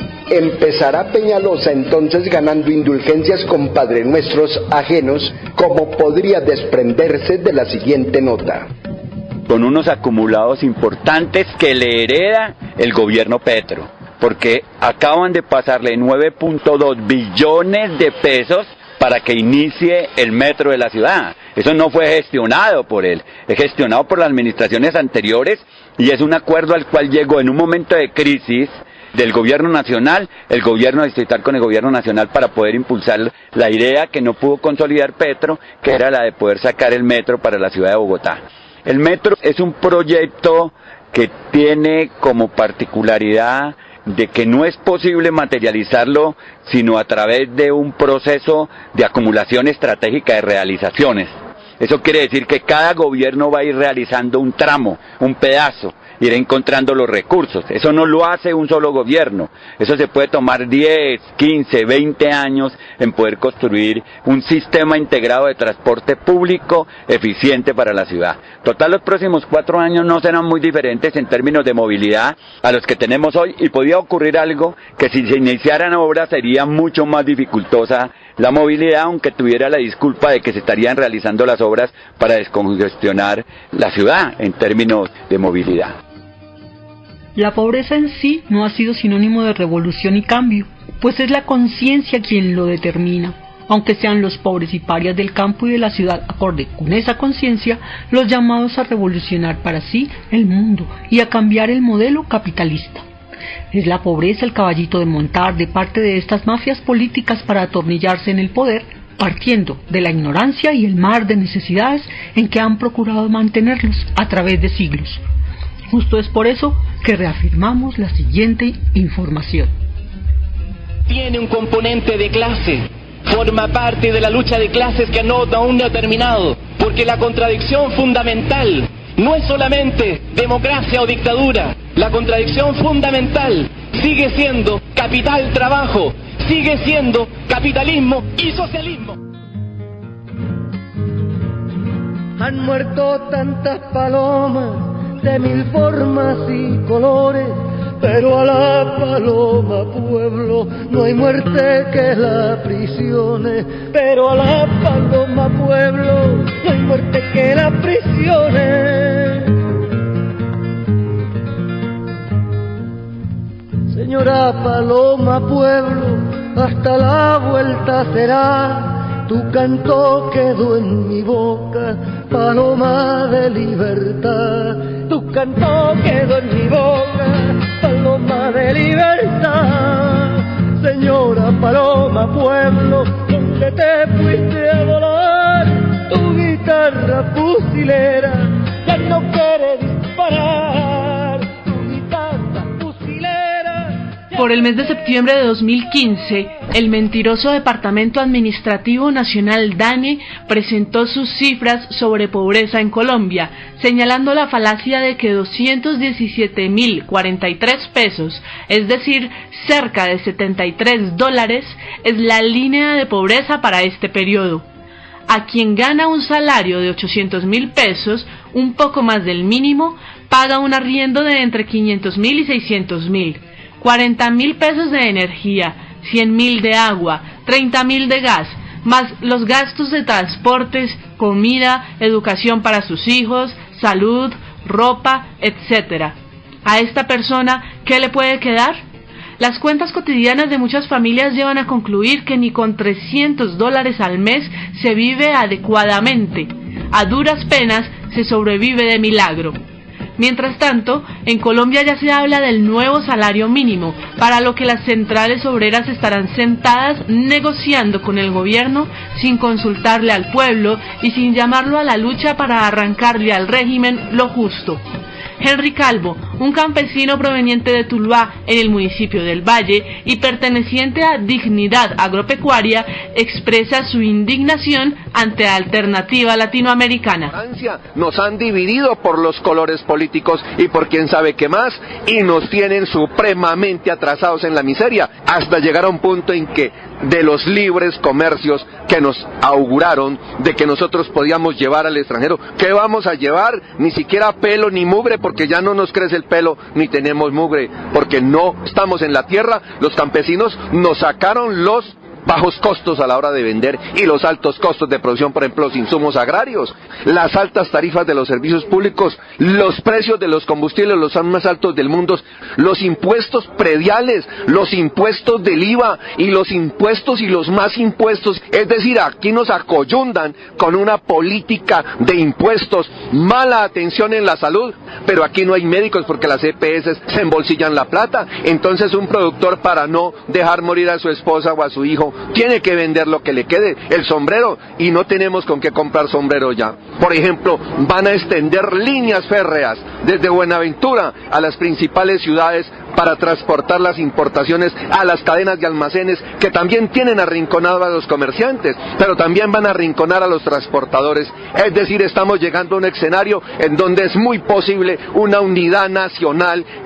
¿Empezará Peñalosa entonces ganando indulgencias con Padre Nuestros ajenos, como podría desprenderse de la siguiente nota? Con unos acumulados importantes que le hereda el gobierno Petro, porque acaban de pasarle nueve punto dos billones de pesos para que inicie el metro de la ciudad. Eso no fue gestionado por él, es gestionado por las administraciones anteriores y es un acuerdo al cual llegó en un momento de crisis del gobierno nacional, el gobierno distrital con el gobierno nacional, para poder impulsar la idea que no pudo consolidar Petro, que era la de poder sacar el metro para la ciudad de Bogotá. El metro es un proyecto que tiene como particularidad de que no es posible materializarlo sino a través de un proceso de acumulación estratégica de realizaciones. Eso quiere decir que cada gobierno va a ir realizando un tramo, un pedazo, irá encontrando los recursos. Eso no lo hace un solo gobierno. Eso se puede tomar diez, quince, veinte años en poder construir un sistema integrado de transporte público eficiente para la ciudad. Total, los próximos cuatro años no serán muy diferentes en términos de movilidad a los que tenemos hoy, y podría ocurrir algo que si se iniciaran obras sería mucho más dificultosa la movilidad, aunque tuviera la disculpa de que se estarían realizando las obras para descongestionar la ciudad en términos de movilidad. La pobreza en sí no ha sido sinónimo de revolución y cambio, pues es la conciencia quien lo determina, aunque sean los pobres y parias del campo y de la ciudad, acorde con esa conciencia, los llamados a revolucionar para sí el mundo y a cambiar el modelo capitalista. Es la pobreza el caballito de montar de parte de estas mafias políticas para atornillarse en el poder, partiendo de la ignorancia y el mar de necesidades en que han procurado mantenerlos a través de siglos. Justo es por eso que reafirmamos la siguiente información. Tiene un componente de clase, forma parte de la lucha de clases que no, aún no ha terminado, porque la contradicción fundamental no es solamente democracia o dictadura, la contradicción fundamental sigue siendo capital-trabajo, sigue siendo capitalismo y socialismo. Han muerto tantas palomas de mil formas y colores, pero a la paloma pueblo no hay muerte que la aprisione, pero a la paloma pueblo no hay muerte que la aprisione. Señora paloma pueblo, hasta la vuelta será, tu canto quedó en mi boca, paloma de libertad, tu canto quedó en mi boca, paloma de libertad. Señora paloma pueblo, donde te fuiste a volar, tu guitarra fusilera ya no quiere disparar, tu guitarra fusilera. Por el mes de septiembre de dos mil quince, el mentiroso Departamento Administrativo Nacional DANE presentó sus cifras sobre pobreza en Colombia, señalando la falacia de que doscientos diecisiete mil cuarenta y tres pesos, es decir, cerca de setenta y tres dólares, es la línea de pobreza para este periodo. A quien gana un salario de ochocientos mil pesos, un poco más del mínimo, paga un arriendo de entre quinientos mil y seiscientos mil, cuarenta mil pesos de energía, cien mil de agua, treinta mil de gas, más los gastos de transportes, comida, educación para sus hijos, salud, ropa, etcétera. ¿A esta persona qué le puede quedar? Las cuentas cotidianas de muchas familias llevan a concluir que ni con trescientos dólares al mes se vive adecuadamente. A duras penas se sobrevive de milagro. Mientras tanto, en Colombia ya se habla del nuevo salario mínimo, para lo que las centrales obreras estarán sentadas negociando con el gobierno sin consultarle al pueblo y sin llamarlo a la lucha para arrancarle al régimen lo justo. Henry Calvo, un campesino proveniente de Tuluá, en el municipio del Valle, y perteneciente a Dignidad Agropecuaria, expresa su indignación ante la alternativa latinoamericana. Nos han dividido por los colores políticos y por quién sabe qué más, y nos tienen supremamente atrasados en la miseria, hasta llegar a un punto en que de los libres comercios que nos auguraron de que nosotros podíamos llevar al extranjero, ¿qué vamos a llevar? Ni siquiera pelo ni mugre, porque ya no nos crece el pelo, ni tenemos mugre, porque no estamos en la tierra. Los campesinos nos sacaron los bajos costos a la hora de vender y los altos costos de producción, por ejemplo, los insumos agrarios, las altas tarifas de los servicios públicos, los precios de los combustibles, los más altos del mundo, los impuestos prediales, los impuestos del I V A y los impuestos y los más impuestos. Es decir, aquí nos acoyundan con una política de impuestos, mala atención en la salud, pero aquí no hay médicos porque las E P S se embolsillan la plata. Entonces un productor, para no dejar morir a su esposa o a su hijo, tiene que vender lo que le quede, el sombrero, y no tenemos con qué comprar sombrero ya. Por ejemplo, van a extender líneas férreas desde Buenaventura a las principales ciudades para transportar las importaciones a las cadenas de almacenes, que también tienen arrinconados a los comerciantes, pero también van a arrinconar a los transportadores. Es decir, estamos llegando a un escenario en donde es muy posible una unidad nacional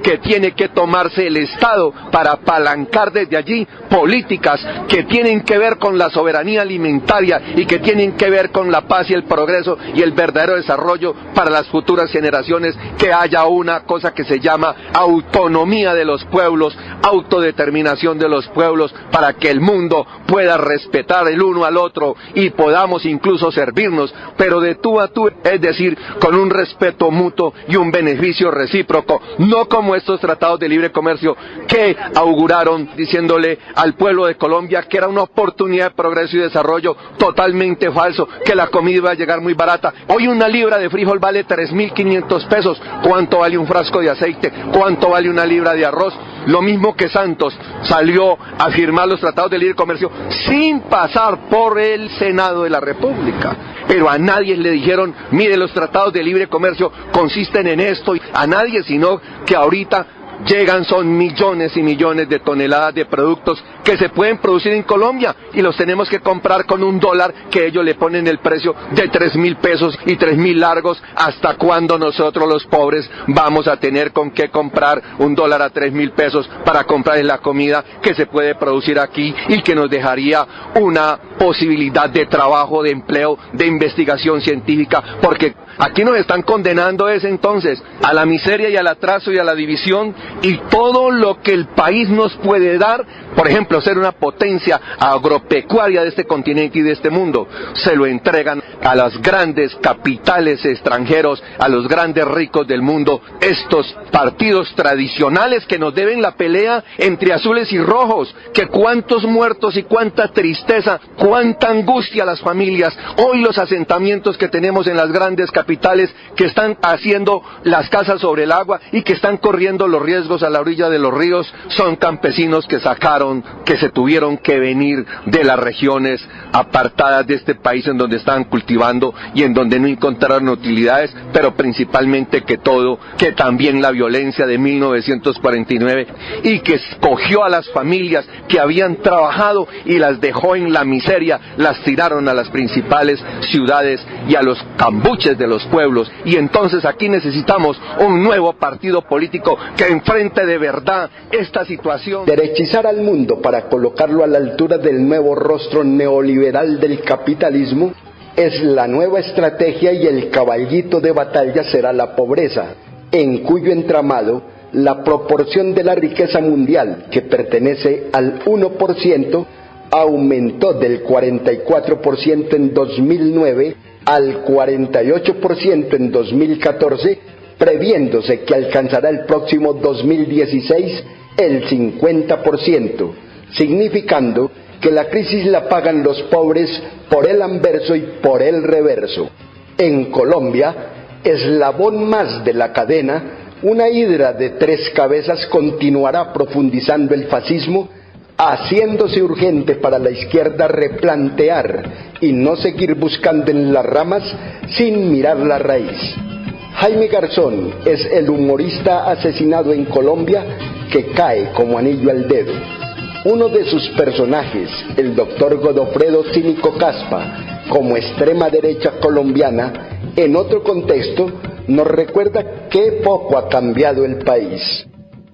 que tiene que tomarse el Estado para apalancar desde allí políticas que tienen que ver con la soberanía alimentaria y que tienen que ver con la paz y el progreso y el verdadero desarrollo para las futuras generaciones, que haya una cosa que se llama autonomía de los pueblos, autodeterminación de los pueblos, para que el mundo pueda respetar el uno al otro y podamos incluso servirnos, pero de tú a tú, es decir, con un respeto mutuo y un beneficio recíproco, no como estos tratados de libre comercio que auguraron diciéndole al pueblo de Colombia que era una oportunidad de progreso y desarrollo totalmente falso, que la comida iba a llegar muy barata. Hoy una libra de frijol vale tres mil quinientos pesos. ¿Cuánto vale un frasco de aceite? ¿Cuánto vale una libra de arroz? Lo mismo que Santos salió a firmar los tratados de libre comercio sin pasar por el Senado de la República. Pero a nadie le dijeron, mire, los tratados de libre comercio consisten en esto, a nadie, sino que ahorita llegan son millones y millones de toneladas de productos que se pueden producir en Colombia y los tenemos que comprar con un dólar que ellos le ponen el precio de tres mil pesos y tres mil largos. ¿Hasta cuándo nosotros los pobres vamos a tener con qué comprar un dólar a tres mil pesos para comprar la comida que se puede producir aquí y que nos dejaría una posibilidad de trabajo, de empleo, de investigación científica? Porque aquí nos están condenando es entonces a la miseria y al atraso y a la división, y todo lo que el país nos puede dar, por ejemplo, ser una potencia agropecuaria de este continente y de este mundo, se lo entregan a los grandes capitales extranjeros, a los grandes ricos del mundo, estos partidos tradicionales que nos deben la pelea entre azules y rojos, que cuántos muertos y cuánta tristeza, cuánta angustia a las familias, hoy los asentamientos que tenemos en las grandes capitales que están haciendo las casas sobre el agua y que están corriendo los riesgos a la orilla de los ríos, son campesinos que sacaron, que se tuvieron que venir de las regiones apartadas de este país en donde estaban cultivando y en donde no encontraron utilidades, pero principalmente que todo, que también la violencia de mil novecientos cuarenta y nueve y que escogió a las familias que habían trabajado y las dejó en la miseria, las tiraron a las principales ciudades y a los cambuches de los pueblos. Y entonces aquí necesitamos un nuevo partido político que enfrente de verdad esta situación. Derechizar al mundo para colocarlo a la altura del nuevo rostro neoliberal del capitalismo es la nueva estrategia, y el caballito de batalla será la pobreza, en cuyo entramado la proporción de la riqueza mundial, que pertenece al uno por ciento, aumentó del cuarenta y cuatro por ciento en dos mil nueve al cuarenta y ocho por ciento en dos mil catorce, previéndose que alcanzará el próximo dos mil dieciséis el cincuenta por ciento, significando que la crisis la pagan los pobres por el anverso y por el reverso. En Colombia, eslabón más de la cadena, una hidra de tres cabezas continuará profundizando el fascismo, haciéndose urgente para la izquierda replantear y no seguir buscando en las ramas sin mirar la raíz. Jaime Garzón es el humorista asesinado en Colombia que cae como anillo al dedo. Uno de sus personajes, el doctor Godofredo Cínico Caspa, como extrema derecha colombiana, en otro contexto, nos recuerda qué poco ha cambiado el país.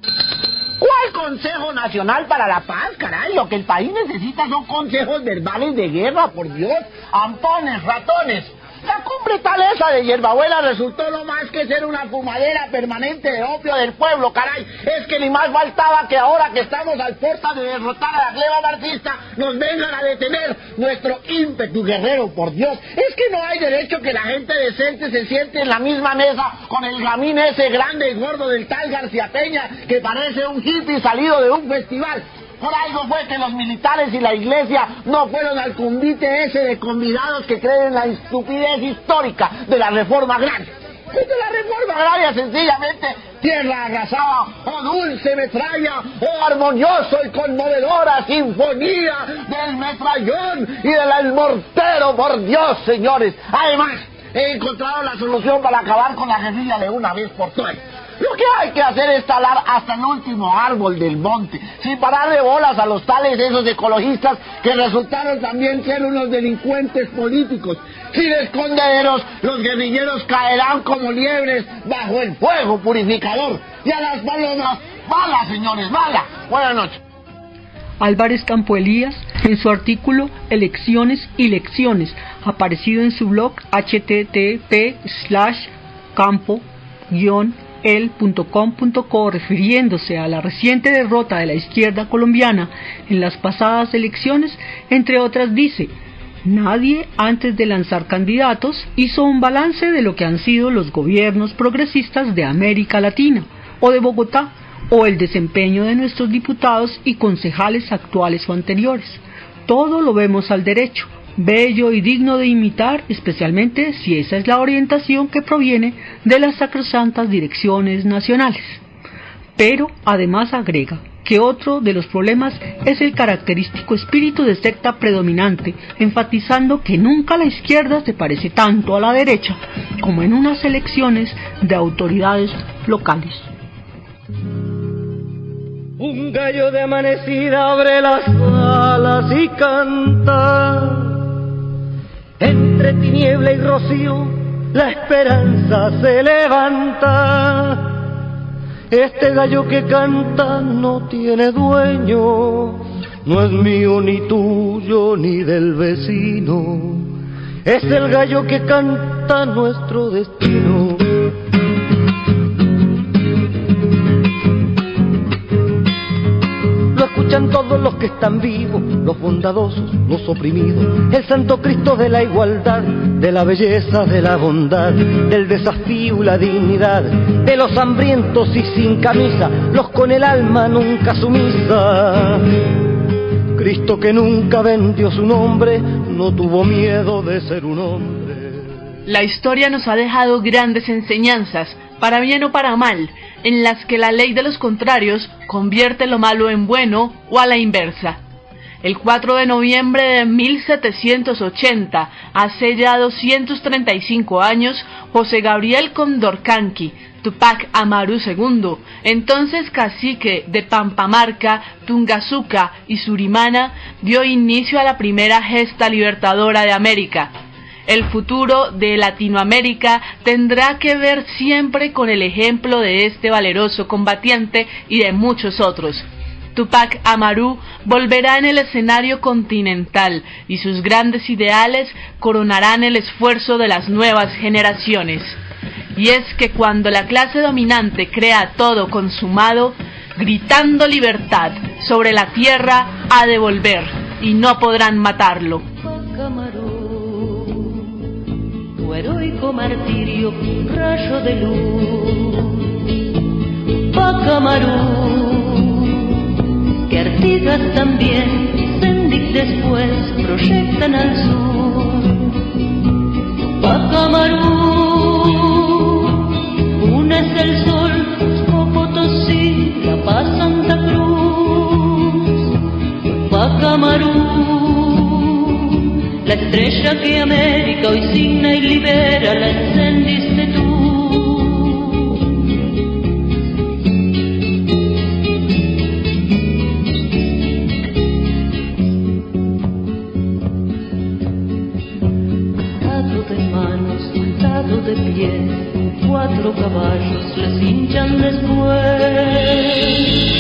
¿Cuál Consejo Nacional para la Paz, caray? Lo que el país necesita son consejos verbales de guerra, por Dios. Ampones, ratones. La cumbre talesa de Hierbabuena resultó no más que ser una fumadera permanente de opio del pueblo, caray. Es que ni más faltaba que ahora que estamos al porta de derrotar a la gleba marxista, nos vengan a detener nuestro ímpetu guerrero, por Dios. Es que no hay derecho que la gente decente se siente en la misma mesa con el gamín ese grande y gordo del tal García Peña, que parece un hippie salido de un festival. Por algo fue que los militares y la iglesia no fueron al convite ese de convidados que creen en la estupidez histórica de la reforma agraria. Pues de la reforma agraria sencillamente tierra arrasada, o dulce metralla, o armonioso y conmovedora sinfonía del metrallón y del mortero, por Dios, señores. Además, he encontrado la solución para acabar con la guerrilla de una vez por todas. Lo que hay que hacer es talar hasta el último árbol del monte, sin parar de bolas a los tales esos ecologistas que resultaron también ser unos delincuentes políticos. Sin esconderos, los guerrilleros caerán como liebres bajo el fuego purificador. y a las palomas, bala, señores, bala. Buenas noches. Álvarez Campo Elías, en su artículo Elecciones y Lecciones, aparecido en su blog http slash campo guión el punto com punto co, refiriéndose a la reciente derrota de la izquierda colombiana en las pasadas elecciones, entre otras dice: nadie antes de lanzar candidatos hizo un balance de lo que han sido los gobiernos progresistas de América Latina o de Bogotá, o el desempeño de nuestros diputados y concejales actuales o anteriores. Todo lo vemos al derecho, bello y digno de imitar, especialmente si esa es la orientación que proviene de las sacrosantas direcciones nacionales. Pero además agrega que otro de los problemas es el característico espíritu de secta predominante, enfatizando que nunca la izquierda se parece tanto a la derecha como en unas elecciones de autoridades locales. Un gallo de amanecida abre las alas y canta. Entre tiniebla y rocío la esperanza se levanta. Este gallo que canta no tiene dueño, no es mío ni tuyo ni del vecino. Es el gallo que canta nuestro destino. Lo escuchan todos los que están vivos, los bondadosos, los oprimidos, el Santo Cristo de la igualdad, de la belleza, de la bondad, del desafío y la dignidad, de los hambrientos y sin camisa, los con el alma nunca sumisa. Cristo que nunca vendió su nombre, no tuvo miedo de ser un hombre. La historia nos ha dejado grandes enseñanzas, para bien o para mal, en las que la ley de los contrarios convierte lo malo en bueno o a la inversa. El cuatro de noviembre de mil setecientos ochenta, hace ya doscientos treinta y cinco años, José Gabriel Condorcanqui, Tupac Amaru segundo, entonces cacique de Pampamarca, Tungazuca y Surimana, dio inicio a la primera gesta libertadora de América. El futuro de Latinoamérica tendrá que ver siempre con el ejemplo de este valeroso combatiente y de muchos otros. Tupac Amaru volverá en el escenario continental y sus grandes ideales coronarán el esfuerzo de las nuevas generaciones. Y es que cuando la clase dominante crea todo consumado, gritando libertad sobre la tierra ha de volver y no podrán matarlo. Tu heroico martirio, rayo de luz, Tupac Amaru, que Artigas también y Sendik después proyectan al sur. Tupac Amaru, unes el sol, Cusco, Potosí, La Paz, Santa Cruz. Tupac Amaru, la estrella que América hoy signa y libera, la encendiste tú. Atado de manos, atado de pies, cuatro caballos les hinchan después.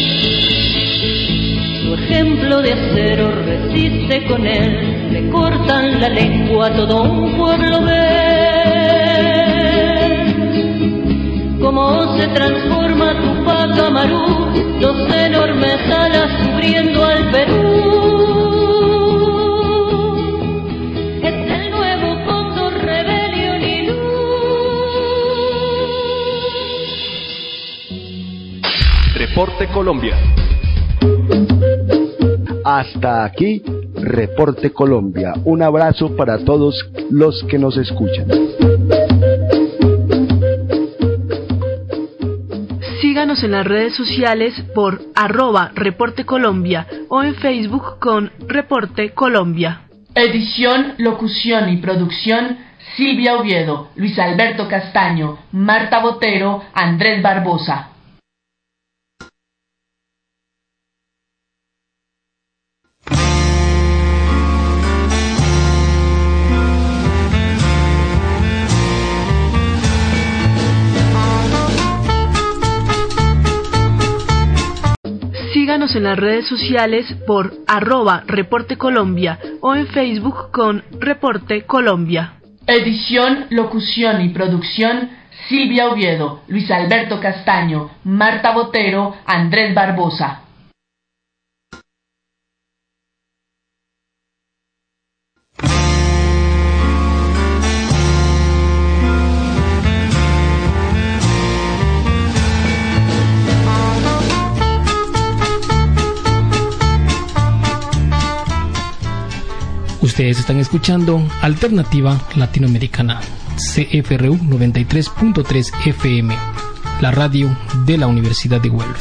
Su ejemplo de acero resiste con él. Le cortan la lengua a todo un pueblo ver cómo se transforma Tupac Amaru, dos enormes alas cubriendo al Perú. Es el nuevo Cóndor, rebelión y luz. Reporte Colombia. Hasta aquí Reporte Colombia. Un abrazo para todos los que nos escuchan. Síganos en las redes sociales por arroba Reporte Colombia o en Facebook con Reporte Colombia. Edición, locución y producción: Silvia Oviedo, Luis Alberto Castaño, Marta Botero, Andrés Barbosa. Síganos en las redes sociales por arroba Reporte Colombia o en Facebook con Reporte Colombia. Edición, locución y producción: Silvia Oviedo, Luis Alberto Castaño, Marta Botero, Andrés Barbosa. Ustedes están escuchando Alternativa Latinoamericana, C F R U noventa y tres punto tres F M, la radio de la Universidad de Guelph.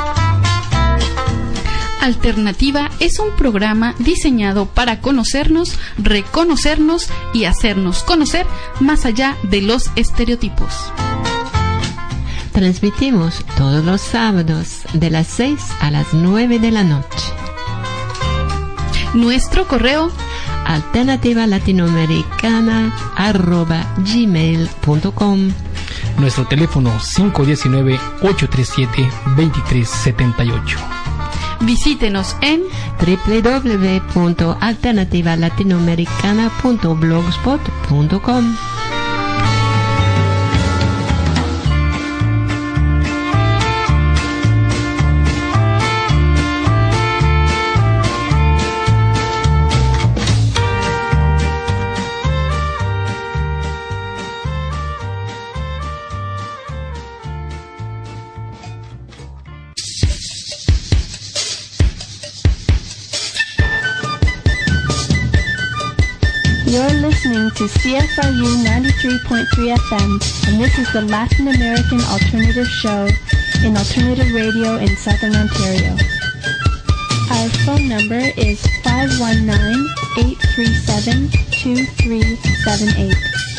Alternativa es un programa diseñado para conocernos, reconocernos y hacernos conocer más allá de los estereotipos. Transmitimos todos los sábados de las seis a las nueve de la noche. Nuestro correo: alternativa latinoamericana arroba gmail punto com. Nuestro teléfono cinco uno nueve, ocho tres siete, dos tres siete ocho. Visítenos en doble u doble u doble u punto alternativa latinoamericana punto blogspot punto com. You're listening to C F R U ninety-three point three F M, and this is the Latin American Alternative Show in alternative radio in Southern Ontario. Our phone number is five one nine, eight three seven, two three seven eight.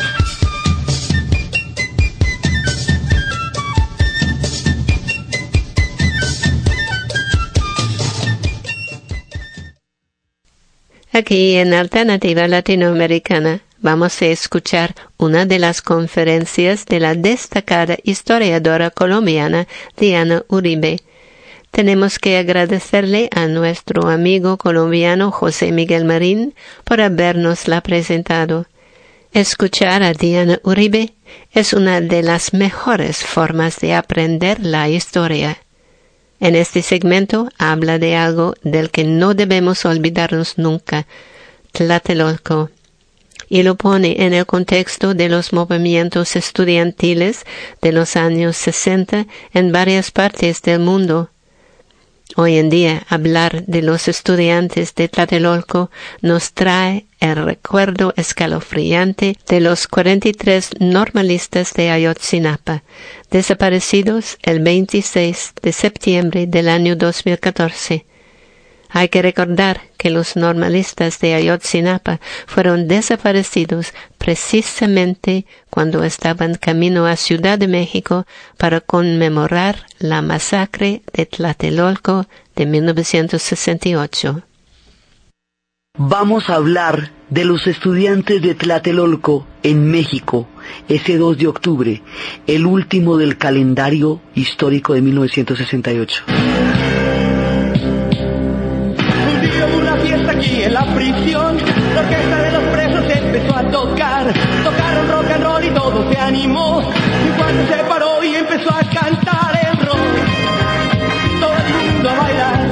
Aquí en Alternativa Latinoamericana vamos a escuchar una de las conferencias de la destacada historiadora colombiana Diana Uribe. Tenemos que agradecerle a nuestro amigo colombiano José Miguel Marín por habernosla presentado. Escuchar a Diana Uribe es una de las mejores formas de aprender la historia. En este segmento habla de algo del que no debemos olvidarnos nunca, Tlatelolco, y lo pone en el contexto de los movimientos estudiantiles de los años sesenta en varias partes del mundo. Hoy en día, hablar de los estudiantes de Tlatelolco nos trae el recuerdo escalofriante de los cuarenta y tres normalistas de Ayotzinapa, desaparecidos el veintiséis de septiembre del año dos mil catorce. Hay que recordar que los normalistas de Ayotzinapa fueron desaparecidos precisamente cuando estaban camino a Ciudad de México para conmemorar la masacre de Tlatelolco de mil novecientos sesenta y ocho. Vamos a hablar de los estudiantes de Tlatelolco en México, ese dos de octubre, el último del calendario histórico de mil novecientos sesenta y ocho. Aquí en la prisión, la orquesta de los presos empezó a tocar, tocaron rock and roll y todo se animó, y cuando se paró y empezó a cantar el rock, todo el mundo a bailar,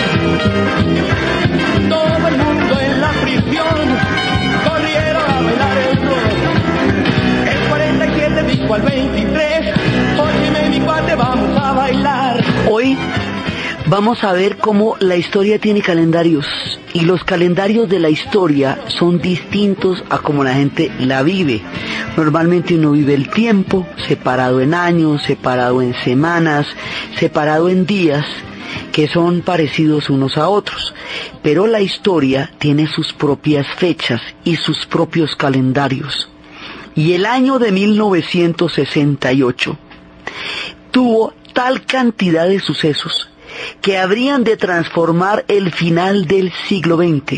todo el mundo en la prisión, corrieron a bailar el rock, el cuarenta y siete dijo al veintitrés, óyeme mi cuate, vamos a bailar. Hoy vamos a ver cómo la historia tiene calendarios y los calendarios de la historia son distintos a como la gente la vive. Normalmente uno vive el tiempo separado en años, separado en semanas, separado en días que son parecidos unos a otros. Pero la historia tiene sus propias fechas y sus propios calendarios. Y el año de mil novecientos sesenta y ocho tuvo tal cantidad de sucesos que habrían de transformar el final del siglo veinte,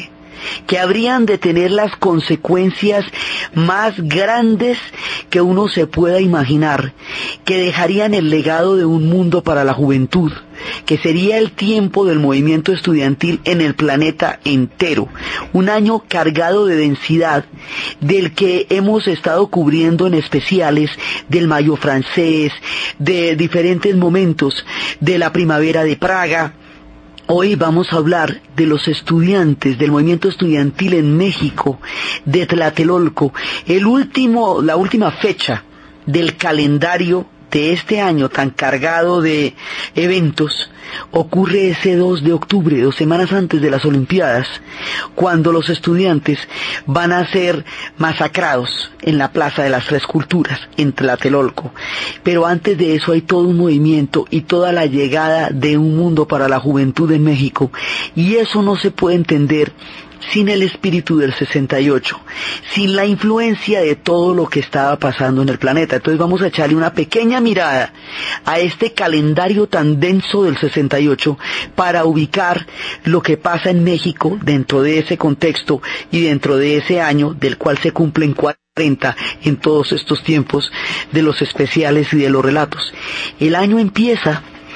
que habrían de tener las consecuencias más grandes que uno se pueda imaginar, que dejarían el legado de un mundo para la juventud, que sería el tiempo del movimiento estudiantil en el planeta entero, un año cargado de densidad, del que hemos estado cubriendo en especiales del Mayo francés, de diferentes momentos, de la primavera de Praga. Hoy vamos a hablar de los estudiantes, del movimiento estudiantil en México, de Tlatelolco, el último, la última fecha del calendario de este año tan cargado de eventos. Ocurre ese dos de octubre, dos semanas antes de las Olimpiadas, cuando los estudiantes van a ser masacrados en la Plaza de las Tres Culturas, en Tlatelolco. Pero antes de eso hay todo un movimiento y toda la llegada de un mundo para la juventud en México, y eso no se puede entender sin el espíritu del sesenta y ocho, sin la influencia de todo lo que estaba pasando en el planeta. Entonces vamos a echarle una pequeña mirada a este calendario tan denso del sesenta y ocho para ubicar lo que pasa en México dentro de ese contexto y dentro de ese año del cual se cumplen cuarenta en todos estos tiempos de los especiales y de los relatos. El año empieza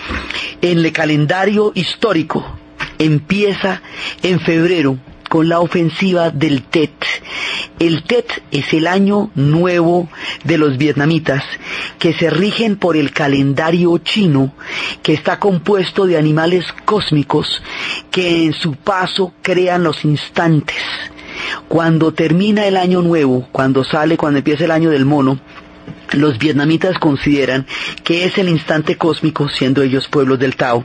en el calendario histórico, empieza en febrero, con la ofensiva del Tet. El Tet es el año nuevo de los vietnamitas, que se rigen por el calendario chino, que está compuesto de animales cósmicos que en su paso crean los instantes. Cuando termina el año nuevo, cuando sale, cuando empieza el año del mono, los vietnamitas consideran que es el instante cósmico, siendo ellos pueblos del Tao,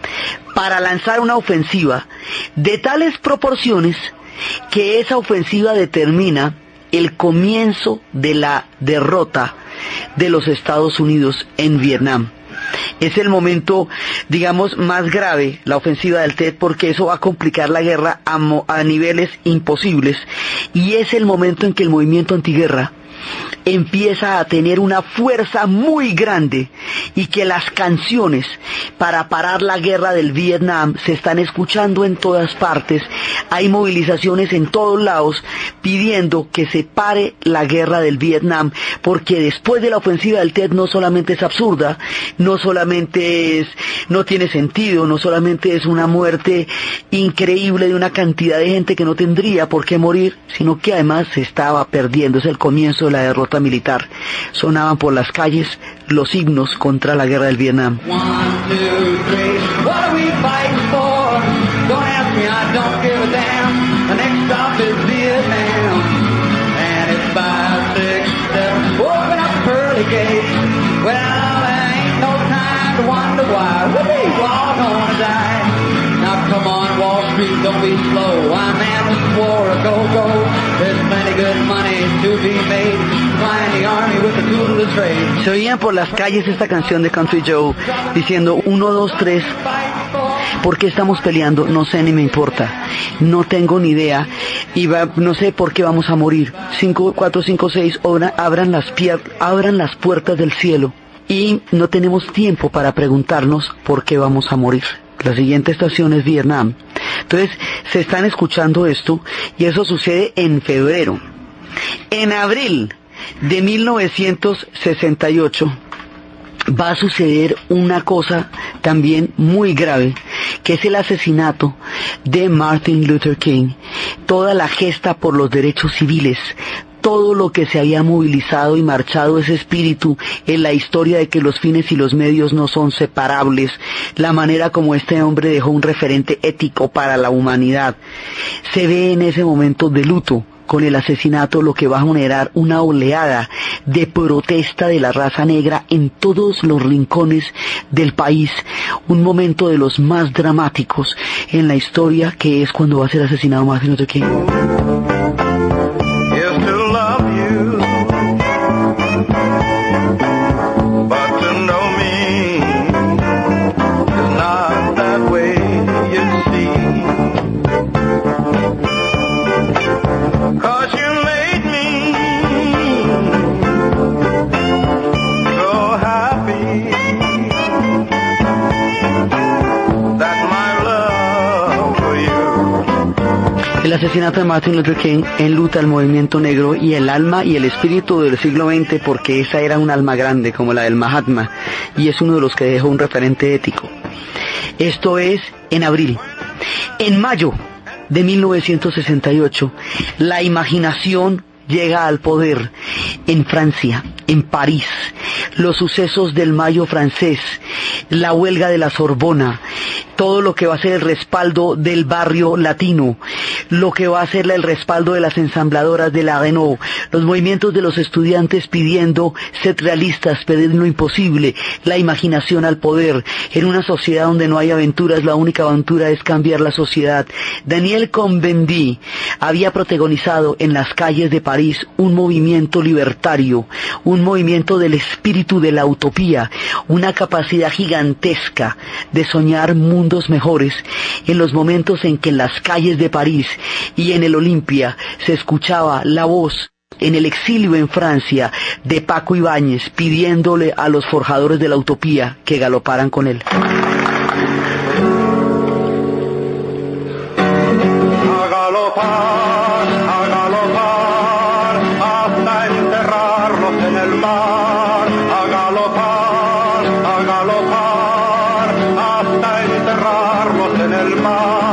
para lanzar una ofensiva de tales proporciones que esa ofensiva determina el comienzo de la derrota de los Estados Unidos en Vietnam. Es el momento, digamos, más grave, la ofensiva del Tet, porque eso va a complicar la guerra a, mo- a niveles imposibles, y es el momento en que el movimiento antiguerra empieza a tener una fuerza muy grande, y que las canciones para parar la guerra del Vietnam se están escuchando en todas partes. Hay movilizaciones en todos lados pidiendo que se pare la guerra del Vietnam, porque después de la ofensiva del Tet no solamente es absurda, no solamente es, no tiene sentido, no solamente es una muerte increíble de una cantidad de gente que no tendría por qué morir, sino que además se estaba perdiendo. Es el comienzo de la derrota militar. Sonaban por las calles los himnos contra la guerra del Vietnam. One, two, three, what are we fighting for? Don't ask me, I don't give a damn. The next stop is Vietnam. And it's five, six, seven, open up pearly gates. Well, there ain't no time to wonder why we're all gonna die. Now come on, Wall Street, don't be slow. Why, man, this is war a go-go. There's plenty good money to be made. Flying the army with the tool of the trade. Se oían por las calles esta canción de Country Joe diciendo uno, dos, tres. ¿Por qué estamos peleando? No sé, ni me importa. No tengo ni idea. Y va, no sé por qué vamos a morir. Cinco, cuatro, cinco, seis, obra, abran las pier, abran las puertas del cielo. Y no tenemos tiempo para preguntarnos por qué vamos a morir. La siguiente estación es Vietnam. Entonces, se están escuchando esto, y eso sucede en febrero. En abril de mil novecientos sesenta y ocho va a suceder una cosa también muy grave, que es el asesinato de Martin Luther King. Toda la gesta por los derechos civiles, todo lo que se había movilizado y marchado, ese espíritu en la historia de que los fines y los medios no son separables, la manera como este hombre dejó un referente ético para la humanidad, se ve en ese momento de luto con el asesinato, lo que va a generar una oleada de protesta de la raza negra en todos los rincones del país, un momento de los más dramáticos en la historia, que es cuando va a ser asesinado Martin Luther King. El El asesinato de Martin Luther King enluta el movimiento negro y el alma y el espíritu del siglo veinte, porque esa era un alma grande como la del Mahatma, y es uno de los que dejó un referente ético. Esto es en abril. En mayo de mil novecientos sesenta y ocho, la imaginación llega al poder en Francia, en París. Los sucesos del Mayo francés, la huelga de la Sorbona, todo lo que va a ser el respaldo del barrio latino, lo que va a ser el respaldo de las ensambladoras de la Renault, los movimientos de los estudiantes pidiendo ser realistas, pedir lo imposible, la imaginación al poder. En una sociedad donde no hay aventuras, la única aventura es cambiar la sociedad. Daniel Cohn-Bendit había protagonizado en las calles de París un movimiento libertario, un movimiento del espíritu de la utopía, una capacidad gigantesca de soñar mundos mejores en los momentos en que en las calles de París y en el Olimpia se escuchaba la voz en el exilio en Francia de Paco Ibáñez pidiéndole a los forjadores de la utopía que galoparan con él. A galopar, a galopar, hasta enterrarlos en el mar. A galopar, a galopar, hasta enterrarlos en el mar.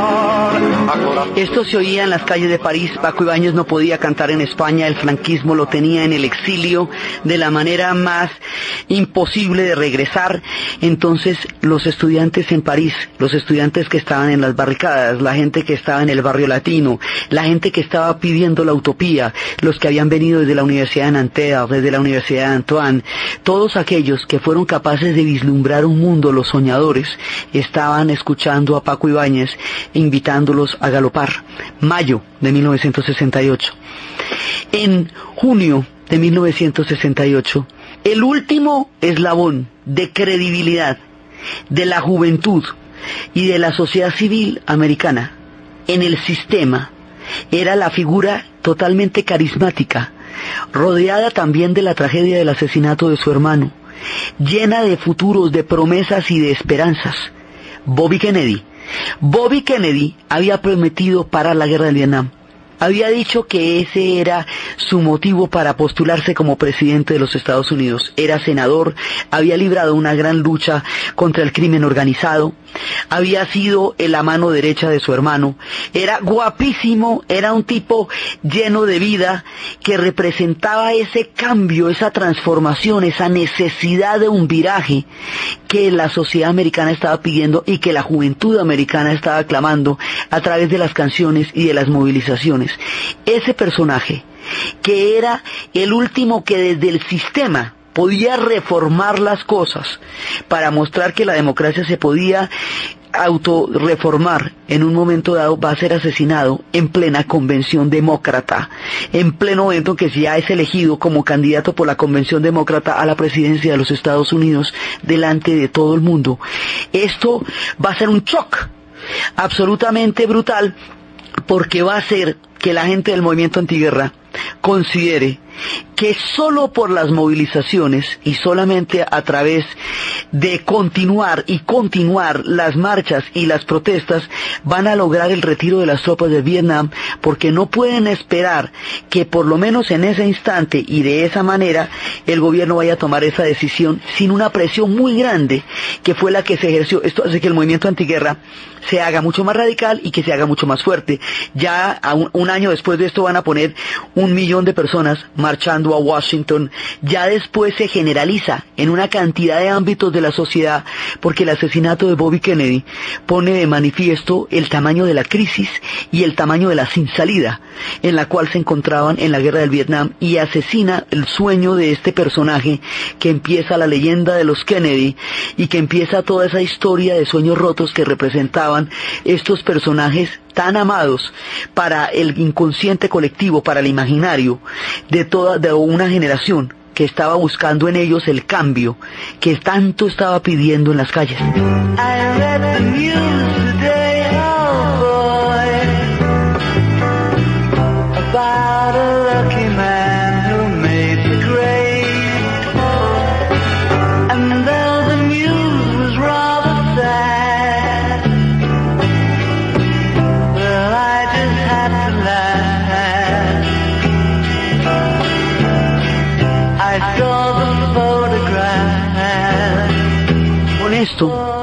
Esto se oía en las calles de París. Paco Ibáñez no podía cantar en España, el franquismo lo tenía en el exilio de la manera más imposible de regresar. Entonces los estudiantes en París, los estudiantes que estaban en las barricadas, la gente que estaba en el barrio latino, la gente que estaba pidiendo la utopía, los que habían venido desde la Universidad de Nanterre, desde la Universidad de Antoine, todos aquellos que fueron capaces de vislumbrar un mundo, los soñadores, estaban escuchando a Paco Ibáñez, invitándolos a galopar. Mayo de mil novecientos sesenta y ocho. En junio de mil novecientos sesenta y ocho, el último eslabón de credibilidad de la juventud y de la sociedad civil americana en el sistema era la figura totalmente carismática, rodeada también de la tragedia del asesinato de su hermano, llena de futuros, de promesas y de esperanzas, Bobby Kennedy. Bobby Kennedy había prometido parar la guerra del Vietnam. Había dicho que ese era su motivo para postularse como presidente de los Estados Unidos. Era senador, había librado una gran lucha contra el crimen organizado, había sido la mano derecha de su hermano, era guapísimo, era un tipo lleno de vida que representaba ese cambio, esa transformación, esa necesidad de un viraje que la sociedad americana estaba pidiendo y que la juventud americana estaba clamando a través de las canciones y de las movilizaciones. Ese personaje, que era el último que desde el sistema podía reformar las cosas para mostrar que la democracia se podía autorreformar en un momento dado, va a ser asesinado en plena convención demócrata, en pleno momento que ya es elegido como candidato por la convención demócrata a la presidencia de los Estados Unidos delante de todo el mundo. Esto va a ser un shock absolutamente brutal, porque va a hacer que la gente del movimiento antiguerra considere que solo por las movilizaciones y solamente a través de continuar y continuar las marchas y las protestas van a lograr el retiro de las tropas de Vietnam, porque no pueden esperar que por lo menos en ese instante y de esa manera el gobierno vaya a tomar esa decisión sin una presión muy grande que fue la que se ejerció. Esto hace que el movimiento antiguerra se haga mucho más radical y que se haga mucho más fuerte. Ya a un, un año después de esto van a poner un millón de personas marchando a Washington. Ya después se generaliza en una cantidad de ámbitos de la sociedad, porque el asesinato de Bobby Kennedy pone de manifiesto el tamaño de la crisis y el tamaño de la sin salida en la cual se encontraban en la guerra del Vietnam, y asesina el sueño de este personaje que empieza la leyenda de los Kennedy y que empieza toda esa historia de sueños rotos que representaban estos personajes tan amados para el inconsciente colectivo, para el imaginario de toda de una generación que estaba buscando en ellos el cambio que tanto estaba pidiendo en las calles. I read the news today, oh boy, about a lucky man who made the grade, and though the news was rather sad, well, I just had to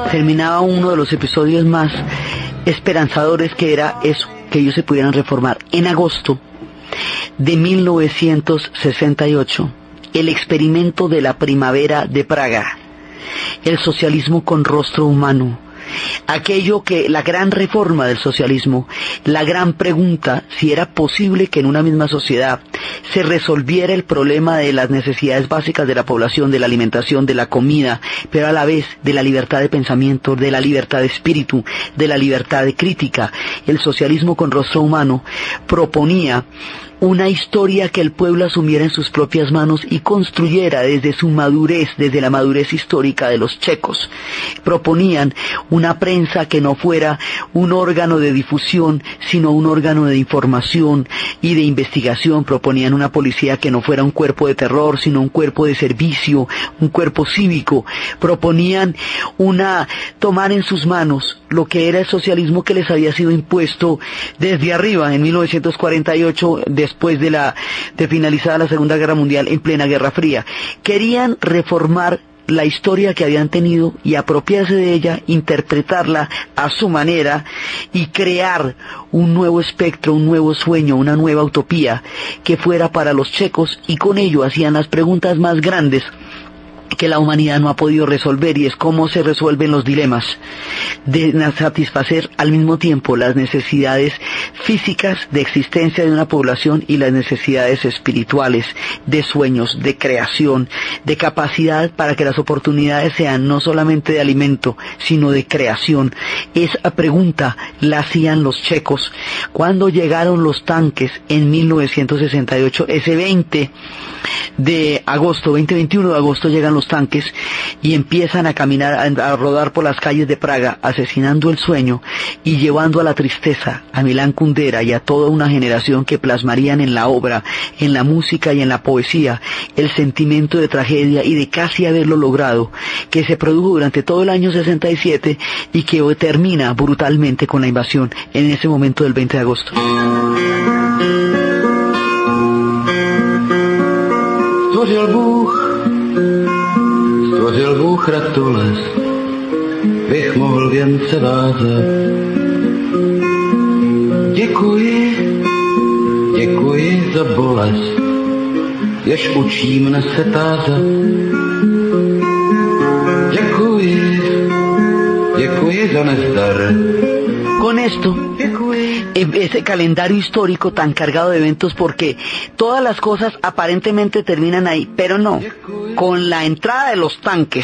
terminaba uno de los episodios más esperanzadores, que era eso, que ellos se pudieran reformar. En agosto de mil novecientos sesenta y ocho, el experimento de la primavera de Praga, el socialismo con rostro humano, aquello que, la gran reforma del socialismo, la gran pregunta, si era posible que en una misma sociedad se resolviera el problema de las necesidades básicas de la población, de la alimentación, de la comida, pero a la vez de la libertad de pensamiento, de la libertad de espíritu, de la libertad de crítica. El socialismo con rostro humano proponía una historia que el pueblo asumiera en sus propias manos y construyera desde su madurez, desde la madurez histórica de los checos. Proponían una prensa que no fuera un órgano de difusión, sino un órgano de información y de investigación. Proponían una policía que no fuera un cuerpo de terror, sino un cuerpo de servicio, un cuerpo cívico. Proponían una, tomar en sus manos lo que era el socialismo que les había sido impuesto desde arriba en mil novecientos cuarenta y ocho, después de la de finalizada la Segunda Guerra Mundial, en plena Guerra Fría. Querían reformar la historia que habían tenido y apropiarse de ella, interpretarla a su manera y crear un nuevo espectro, un nuevo sueño, una nueva utopía que fuera para los checos, y con ello hacían las preguntas más grandes que la humanidad no ha podido resolver, y es cómo se resuelven los dilemas de satisfacer al mismo tiempo las necesidades físicas de existencia de una población y las necesidades espirituales, de sueños, de creación, de capacidad para que las oportunidades sean no solamente de alimento, sino de creación. Esa pregunta la hacían los checos cuando llegaron los tanques en mil novecientos sesenta y ocho, ese veinte de agosto, veinte veintiuno de agosto llegan los tanques y empiezan a caminar, a, a rodar por las calles de Praga, asesinando el sueño y llevando a la tristeza a Milán Kundera y a toda una generación que plasmarían en la obra, en la música y en la poesía el sentimiento de tragedia y de casi haberlo logrado, que se produjo durante todo el año sesenta y siete y que hoy termina brutalmente con la invasión en ese momento del veinte de agosto. Stvořil Bůh, stvořil Bůh ratules, bych mohl věnce vázat. Děkuji, děkuji za bolest, jež učí mne se tázat. Děkuji, děkuji za nezdar. Con esto, ese calendario histórico tan cargado de eventos, porque todas las cosas aparentemente terminan ahí, pero no. Con la entrada de los tanques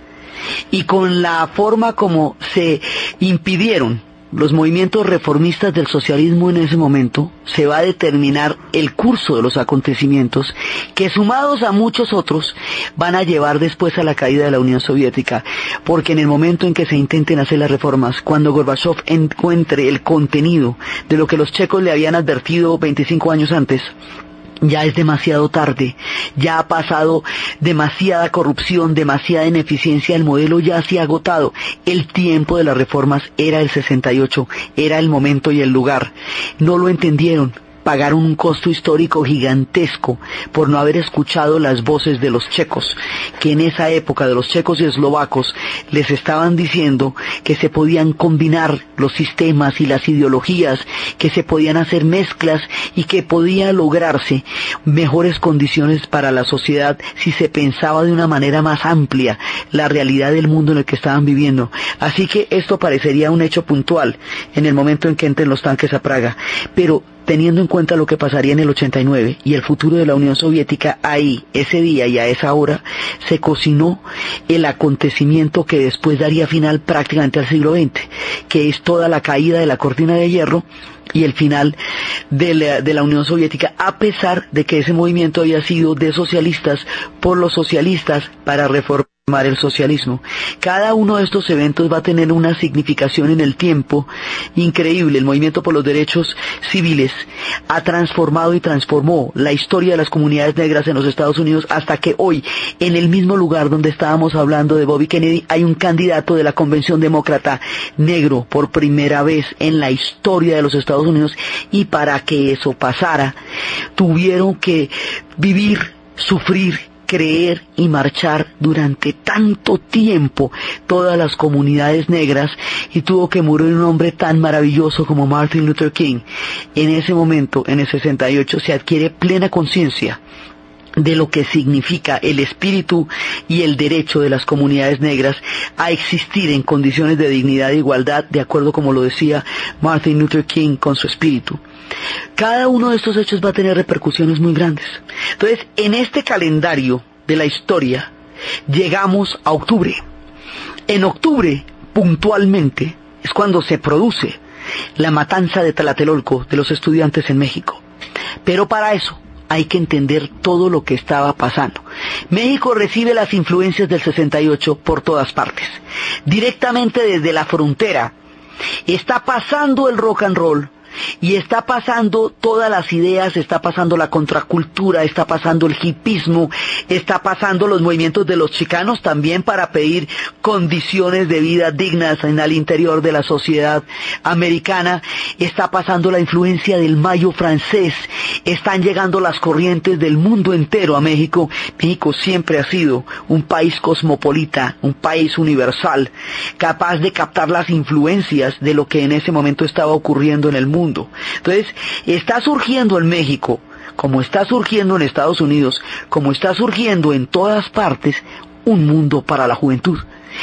y con la forma como se impidieron los movimientos reformistas del socialismo en ese momento, se va a determinar el curso de los acontecimientos que, sumados a muchos otros, van a llevar después a la caída de la Unión Soviética, porque en el momento en que se intenten hacer las reformas, cuando Gorbachov encuentre el contenido de lo que los checos le habían advertido veinticinco años antes, ya es demasiado tarde, ya ha pasado demasiada corrupción, demasiada ineficiencia, el modelo ya se ha agotado. El tiempo de las reformas era el sesenta y ocho, era el momento y el lugar. No lo entendieron. Pagaron un costo histórico gigantesco por no haber escuchado las voces de los checos, que en esa época de los checos y eslovacos les estaban diciendo que se podían combinar los sistemas y las ideologías, que se podían hacer mezclas y que podía lograrse mejores condiciones para la sociedad si se pensaba de una manera más amplia la realidad del mundo en el que estaban viviendo. Así que esto parecería un hecho puntual en el momento en que entren los tanques a Praga, pero teniendo en cuenta lo que pasaría en el ochenta y nueve y el futuro de la Unión Soviética, ahí, ese día y a esa hora, se cocinó el acontecimiento que después daría final prácticamente al siglo veinte, que es toda la caída de la cortina de hierro y el final de la, de la Unión Soviética, a pesar de que ese movimiento había sido de socialistas por los socialistas para reformar el socialismo. Cada uno de estos eventos va a tener una significación en el tiempo increíble. El movimiento por los derechos civiles ha transformado y transformó la historia de las comunidades negras en los Estados Unidos, hasta que hoy, en el mismo lugar donde estábamos hablando de Bobby Kennedy, hay un candidato de la Convención Demócrata negro por primera vez en la historia de los Estados Unidos, y para que eso pasara tuvieron que vivir, sufrir creer y marchar durante tanto tiempo todas las comunidades negras y tuvo que morir un hombre tan maravilloso como Martin Luther King. En ese momento, en el sesenta y ocho, se adquiere plena conciencia de lo que significa el espíritu y el derecho de las comunidades negras a existir en condiciones de dignidad e igualdad, de acuerdo como lo decía Martin Luther King con su espíritu. Cada uno de estos hechos va a tener repercusiones muy grandes. Entonces, en este calendario de la historia, llegamos a octubre. En octubre, puntualmente, es cuando se produce la matanza de Tlatelolco de los estudiantes en México. Pero para eso, hay que entender todo lo que estaba pasando. México recibe las influencias del sesenta y ocho por todas partes. Directamente desde la frontera está pasando el rock and roll y está pasando todas las ideas, está pasando la contracultura, está pasando el hipismo, está pasando los movimientos de los chicanos también para pedir condiciones de vida dignas en el interior de la sociedad americana, está pasando la influencia del mayo francés, están llegando las corrientes del mundo entero a México. México siempre ha sido un país cosmopolita, un país universal, capaz de captar las influencias de lo que en ese momento estaba ocurriendo en el mundo. Entonces, está surgiendo en México, como está surgiendo en Estados Unidos, como está surgiendo en todas partes, un mundo para la juventud.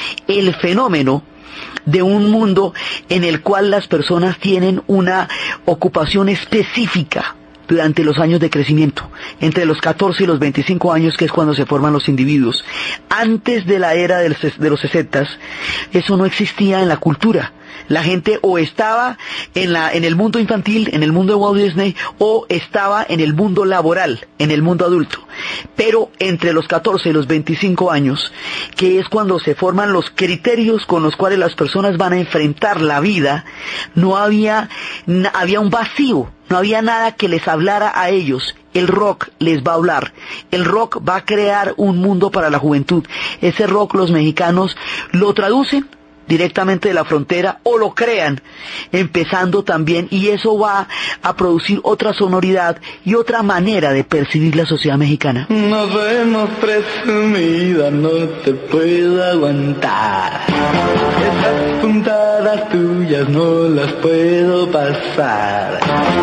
El fenómeno de un mundo en el cual las personas tienen una ocupación específica durante los años de crecimiento, entre los catorce y los veinticinco años, que es cuando se forman los individuos. Antes de la era de los sesentas, eso no existía en la cultura. La gente o estaba en la en el mundo infantil, en el mundo de Walt Disney, o estaba en el mundo laboral, en el mundo adulto. Pero entre los catorce y los veinticinco años, que es cuando se forman los criterios con los cuales las personas van a enfrentar la vida, no había, había un vacío, no había nada que les hablara a ellos. El rock les va a hablar. El rock va a crear un mundo para la juventud. Ese rock los mexicanos lo traducen directamente de la frontera o lo crean, empezando también, y eso va a producir otra sonoridad y otra manera de percibir la sociedad mexicana. Nos vemos presumida, no te puedo aguantar. Esas puntadas tuyas no las puedo pasar.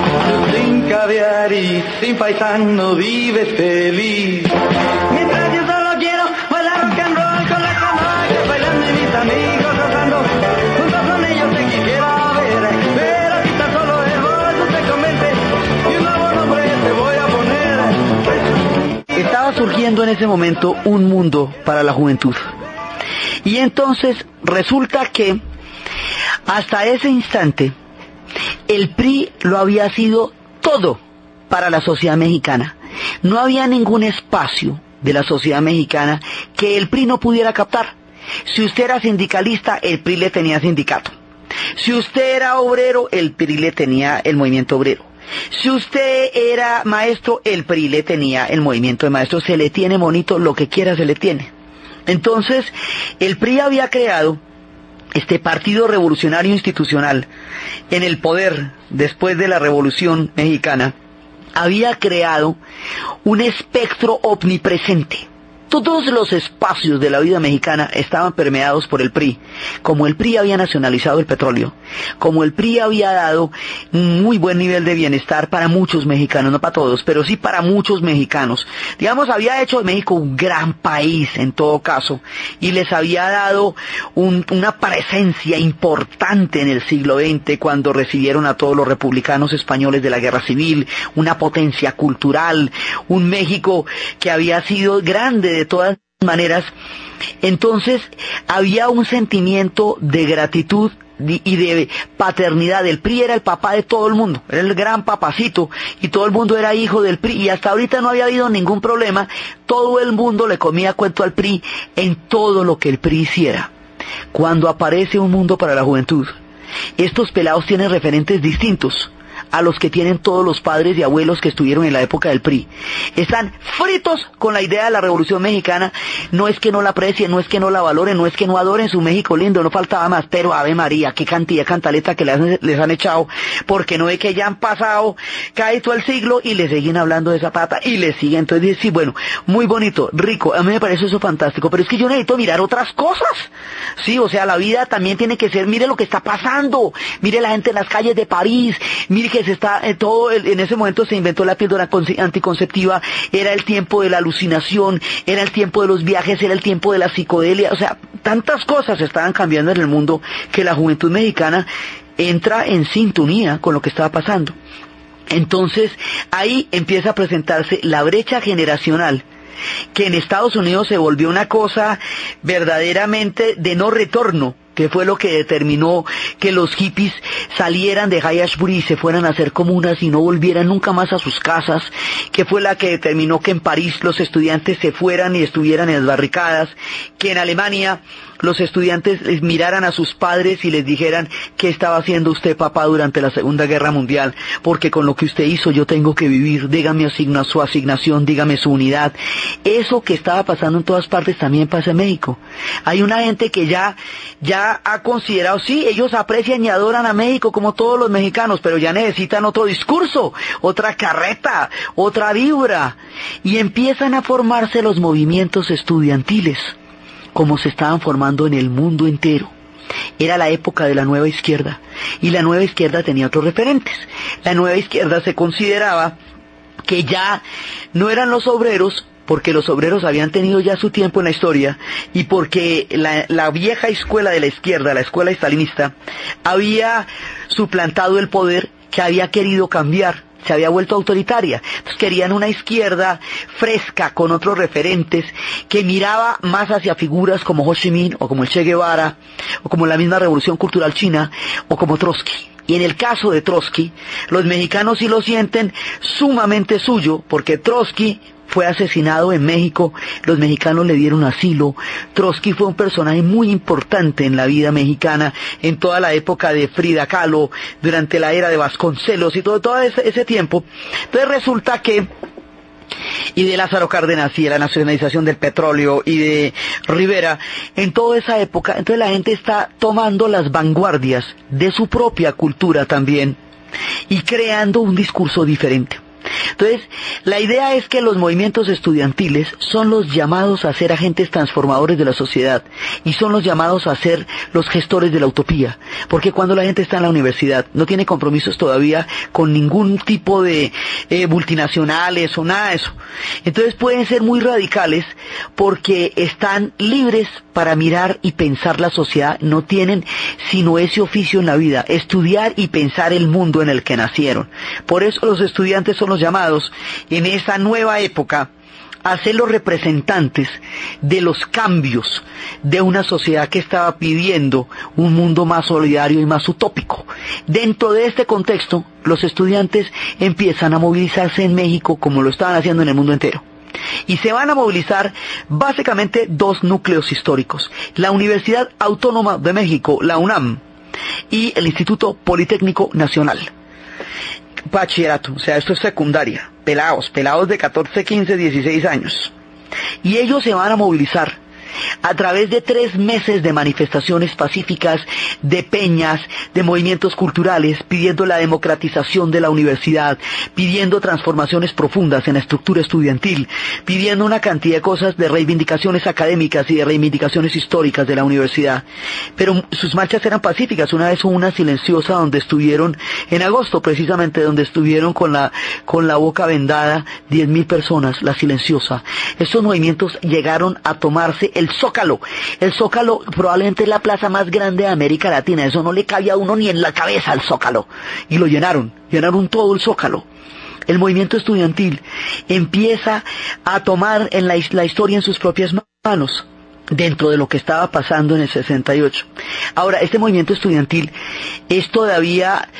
Sin caviar y sin paisano vives feliz. Mientras yo solo quiero bailar rock and roll con la camaca, bailando y mis amigos. Estaba surgiendo en ese momento un mundo para la juventud. Y entonces resulta que hasta ese instante el P R I lo había sido todo para la sociedad mexicana. No había ningún espacio de la sociedad mexicana que el P R I no pudiera captar. Si usted era sindicalista, el P R I le tenía sindicato. Si usted era obrero, el P R I le tenía el movimiento obrero. Si usted era maestro, el P R I le tenía el movimiento de maestros. Se le tiene monito, lo que quiera se le tiene. Entonces, el P R I había creado este Partido Revolucionario Institucional en el poder después de la Revolución Mexicana. Había creado un espectro omnipresente. Todos los espacios de la vida mexicana estaban permeados por el P R I. Como el P R I había nacionalizado el petróleo, como el P R I había dado un muy buen nivel de bienestar para muchos mexicanos, no para todos, pero sí para muchos mexicanos. Digamos, había hecho de México un gran país en todo caso, y les había dado un, una presencia importante en el siglo veinte cuando recibieron a todos los republicanos españoles de la Guerra Civil, una potencia cultural, un México que había sido grande de todas maneras. Entonces había un sentimiento de gratitud y de paternidad. El P R I era el papá de todo el mundo, era el gran papacito, y todo el mundo era hijo del P R I, y hasta ahorita no había habido ningún problema. Todo el mundo le comía cuento al P R I en todo lo que el P R I hiciera. Cuando aparece un mundo para la juventud, estos pelados tienen referentes distintos a los que tienen todos los padres y abuelos que estuvieron en la época del P R I. Están fritos con la idea de la Revolución Mexicana. No es que no la aprecien, no es que no la valoren, no es que no adoren su México lindo, no faltaba más, pero Ave María, qué cantidad de cantaleta que les han, les han echado, porque no ve que ya han pasado casi todo el siglo y le siguen hablando de Zapata y le siguen. Entonces dice, sí, bueno, muy bonito, rico, a mí me parece eso fantástico, pero es que yo necesito mirar otras cosas. Sí, o sea, la vida también tiene que ser, mire lo que está pasando, mire la gente en las calles de París, mire que se está, eh, todo, el, en ese momento se inventó la píldora anticonceptiva, era el tiempo de la alucinación, era el tiempo de los viajes, era el tiempo de la psicodelia, o sea, tantas cosas estaban cambiando en el mundo que la juventud mexicana entra en sintonía con lo que estaba pasando. Entonces, ahí empieza a presentarse la brecha generacional, que en Estados Unidos se volvió una cosa verdaderamente de no retorno, que fue lo que determinó que los hippies salieran de Haight-Ashbury y se fueran a hacer comunas y no volvieran nunca más a sus casas, que fue la que determinó que en París los estudiantes se fueran y estuvieran en las barricadas, que en Alemania los estudiantes les miraran a sus padres y les dijeran, ¿qué estaba haciendo usted, papá, durante la Segunda Guerra Mundial? Porque con lo que usted hizo yo tengo que vivir, dígame asigna, su asignación, dígame su unidad. Eso que estaba pasando en todas partes también pasa en México. Hay una gente que ya, ya ha considerado, sí, ellos aprecian y adoran a México como todos los mexicanos, pero ya necesitan otro discurso, otra carreta, otra vibra, y empiezan a formarse los movimientos estudiantiles, como se estaban formando en el mundo entero. Era la época de la nueva izquierda, y la nueva izquierda tenía otros referentes. La nueva izquierda se consideraba que ya no eran los obreros, porque los obreros habían tenido ya su tiempo en la historia, y porque la, la vieja escuela de la izquierda, la escuela estalinista, había suplantado el poder, que había querido cambiar, se había vuelto autoritaria. Entonces querían una izquierda fresca, con otros referentes, que miraba más hacia figuras como Ho Chi Minh, o como el Che Guevara, o como la misma Revolución Cultural China, o como Trotsky. Y en el caso de Trotsky, los mexicanos sí lo sienten sumamente suyo, porque Trotsky fue asesinado en México, los mexicanos le dieron asilo. Trotsky fue un personaje muy importante en la vida mexicana, en toda la época de Frida Kahlo, durante la era de Vasconcelos y todo, todo ese, ese tiempo. Entonces resulta que, y de Lázaro Cárdenas y de la nacionalización del petróleo y de Rivera, en toda esa época, entonces la gente está tomando las vanguardias de su propia cultura también y creando un discurso diferente. Entonces, la idea es que los movimientos estudiantiles son los llamados a ser agentes transformadores de la sociedad y son los llamados a ser los gestores de la utopía, porque cuando la gente está en la universidad no tiene compromisos todavía con ningún tipo de eh, multinacionales o nada de eso. Entonces pueden ser muy radicales porque están libres para mirar y pensar la sociedad, no tienen sino ese oficio en la vida, estudiar y pensar el mundo en el que nacieron. Por eso los estudiantes son los llamados en esa nueva época a ser los representantes de los cambios de una sociedad que estaba pidiendo un mundo más solidario y más utópico. Dentro de este contexto, los estudiantes empiezan a movilizarse en México como lo estaban haciendo en el mundo entero. Y se van a movilizar básicamente dos núcleos históricos: la Universidad Autónoma de México, la UNAM, y el Instituto Politécnico Nacional. Bachillerato, o sea, esto es secundaria, pelados, pelados de catorce, quince, dieciséis años. Y ellos se van a movilizar a través de tres meses de manifestaciones pacíficas, de peñas, de movimientos culturales, pidiendo la democratización de la universidad, pidiendo transformaciones profundas en la estructura estudiantil, pidiendo una cantidad de cosas, de reivindicaciones académicas y de reivindicaciones históricas de la universidad. Pero sus marchas eran pacíficas. Una vez hubo una silenciosa donde estuvieron, en agosto precisamente, donde estuvieron con la, con la boca vendada diez mil personas, la silenciosa. Estos movimientos llegaron a tomarse el Zócalo. El Zócalo probablemente es la plaza más grande de América Latina. Eso no le cabía a uno ni en la cabeza al Zócalo. Y lo llenaron, llenaron todo el Zócalo. El movimiento estudiantil empieza a tomar en la, la historia en sus propias manos, dentro de lo que estaba pasando en el sesenta y ocho. Ahora, este movimiento estudiantil es todavía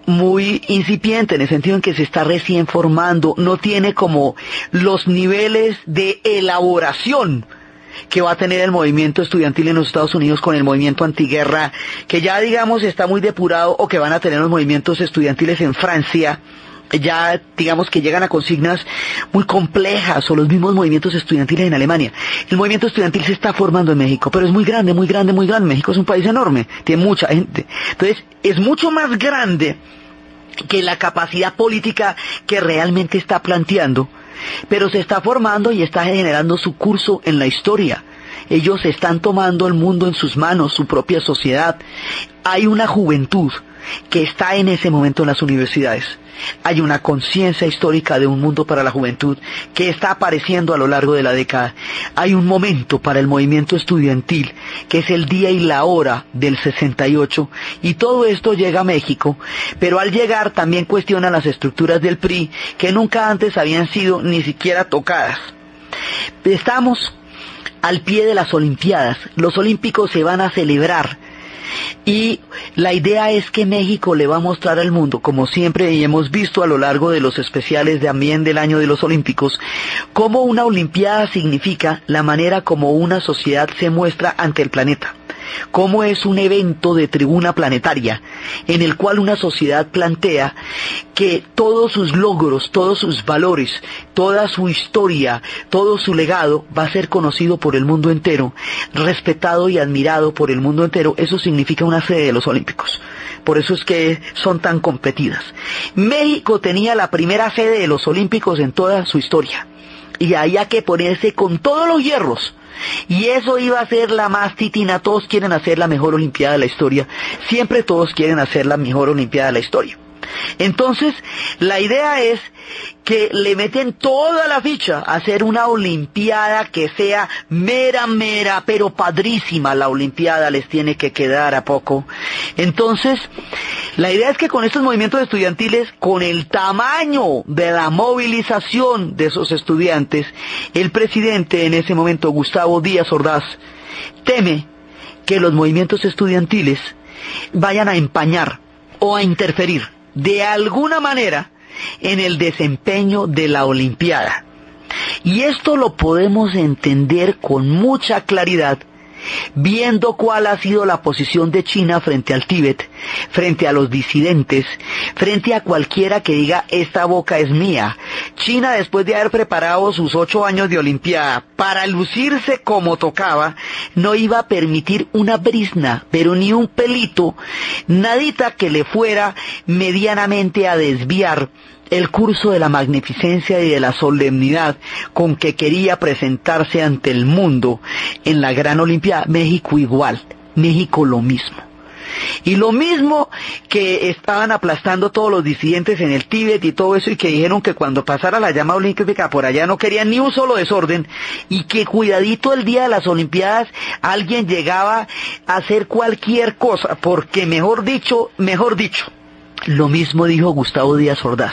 muy incipiente, en el sentido en que se está recién formando, no tiene como los niveles de elaboración que va a tener el movimiento estudiantil en los Estados Unidos con el movimiento antiguerra, que ya digamos está muy depurado, o que van a tener los movimientos estudiantiles en Francia, ya digamos que llegan a consignas muy complejas, o los mismos movimientos estudiantiles en Alemania. El movimiento estudiantil se está formando en México, pero es muy grande, muy grande, muy grande. México es un país enorme, tiene mucha gente. Entonces, es mucho más grande que la capacidad política que realmente está planteando, pero se está formando y está generando su curso en la historia. Ellos están tomando el mundo en sus manos, su propia sociedad. Hay una juventud que está en ese momento en las universidades. Hay una conciencia histórica de un mundo para la juventud que está apareciendo a lo largo de la década. Hay un momento para el movimiento estudiantil, que es el día y la hora del sesenta y ocho, y todo esto llega a México, pero al llegar también cuestiona las estructuras del P R I, que nunca antes habían sido ni siquiera tocadas. Estamos al pie de las Olimpiadas. Los Olímpicos se van a celebrar, y la idea es que México le va a mostrar al mundo, como siempre y hemos visto a lo largo de los especiales también del año de los Olímpicos, cómo una Olimpiada significa la manera como una sociedad se muestra ante el planeta. Cómo es un evento de tribuna planetaria, en el cual una sociedad plantea que todos sus logros, todos sus valores, toda su historia, todo su legado va a ser conocido por el mundo entero, respetado y admirado por el mundo entero. Eso significa una sede de los Olímpicos. Por eso es que son tan competidas. México tenía la primera sede de los Olímpicos en toda su historia, y había que ponerse con todos los hierros. Y eso iba a ser la más titina. Todos quieren hacer la mejor Olimpiada de la historia. Siempre todos quieren hacer la mejor Olimpiada de la historia. Entonces, la idea es que le meten toda la ficha a hacer una Olimpiada que sea mera, mera, pero padrísima. La Olimpiada les tiene que quedar a poco. Entonces, la idea es que con estos movimientos estudiantiles, con el tamaño de la movilización de esos estudiantes, el presidente en ese momento, Gustavo Díaz Ordaz, teme que los movimientos estudiantiles vayan a empañar o a interferir de alguna manera en el desempeño de la Olimpiada. Y esto lo podemos entender con mucha claridad viendo cuál ha sido la posición de China frente al Tíbet, frente a los disidentes, frente a cualquiera que diga esta boca es mía. China, después de haber preparado sus ocho años de Olimpiada para lucirse como tocaba, no iba a permitir una brizna, pero ni un pelito, nadita que le fuera medianamente a desviar el curso de la magnificencia y de la solemnidad con que quería presentarse ante el mundo en la gran Olimpiada. México igual, México lo mismo. Y lo mismo que estaban aplastando todos los disidentes en el Tíbet y todo eso, y que dijeron que cuando pasara la llama olímpica por allá no querían ni un solo desorden, y que cuidadito el día de las Olimpiadas alguien llegaba a hacer cualquier cosa, porque mejor dicho, mejor dicho, lo mismo dijo Gustavo Díaz Ordaz.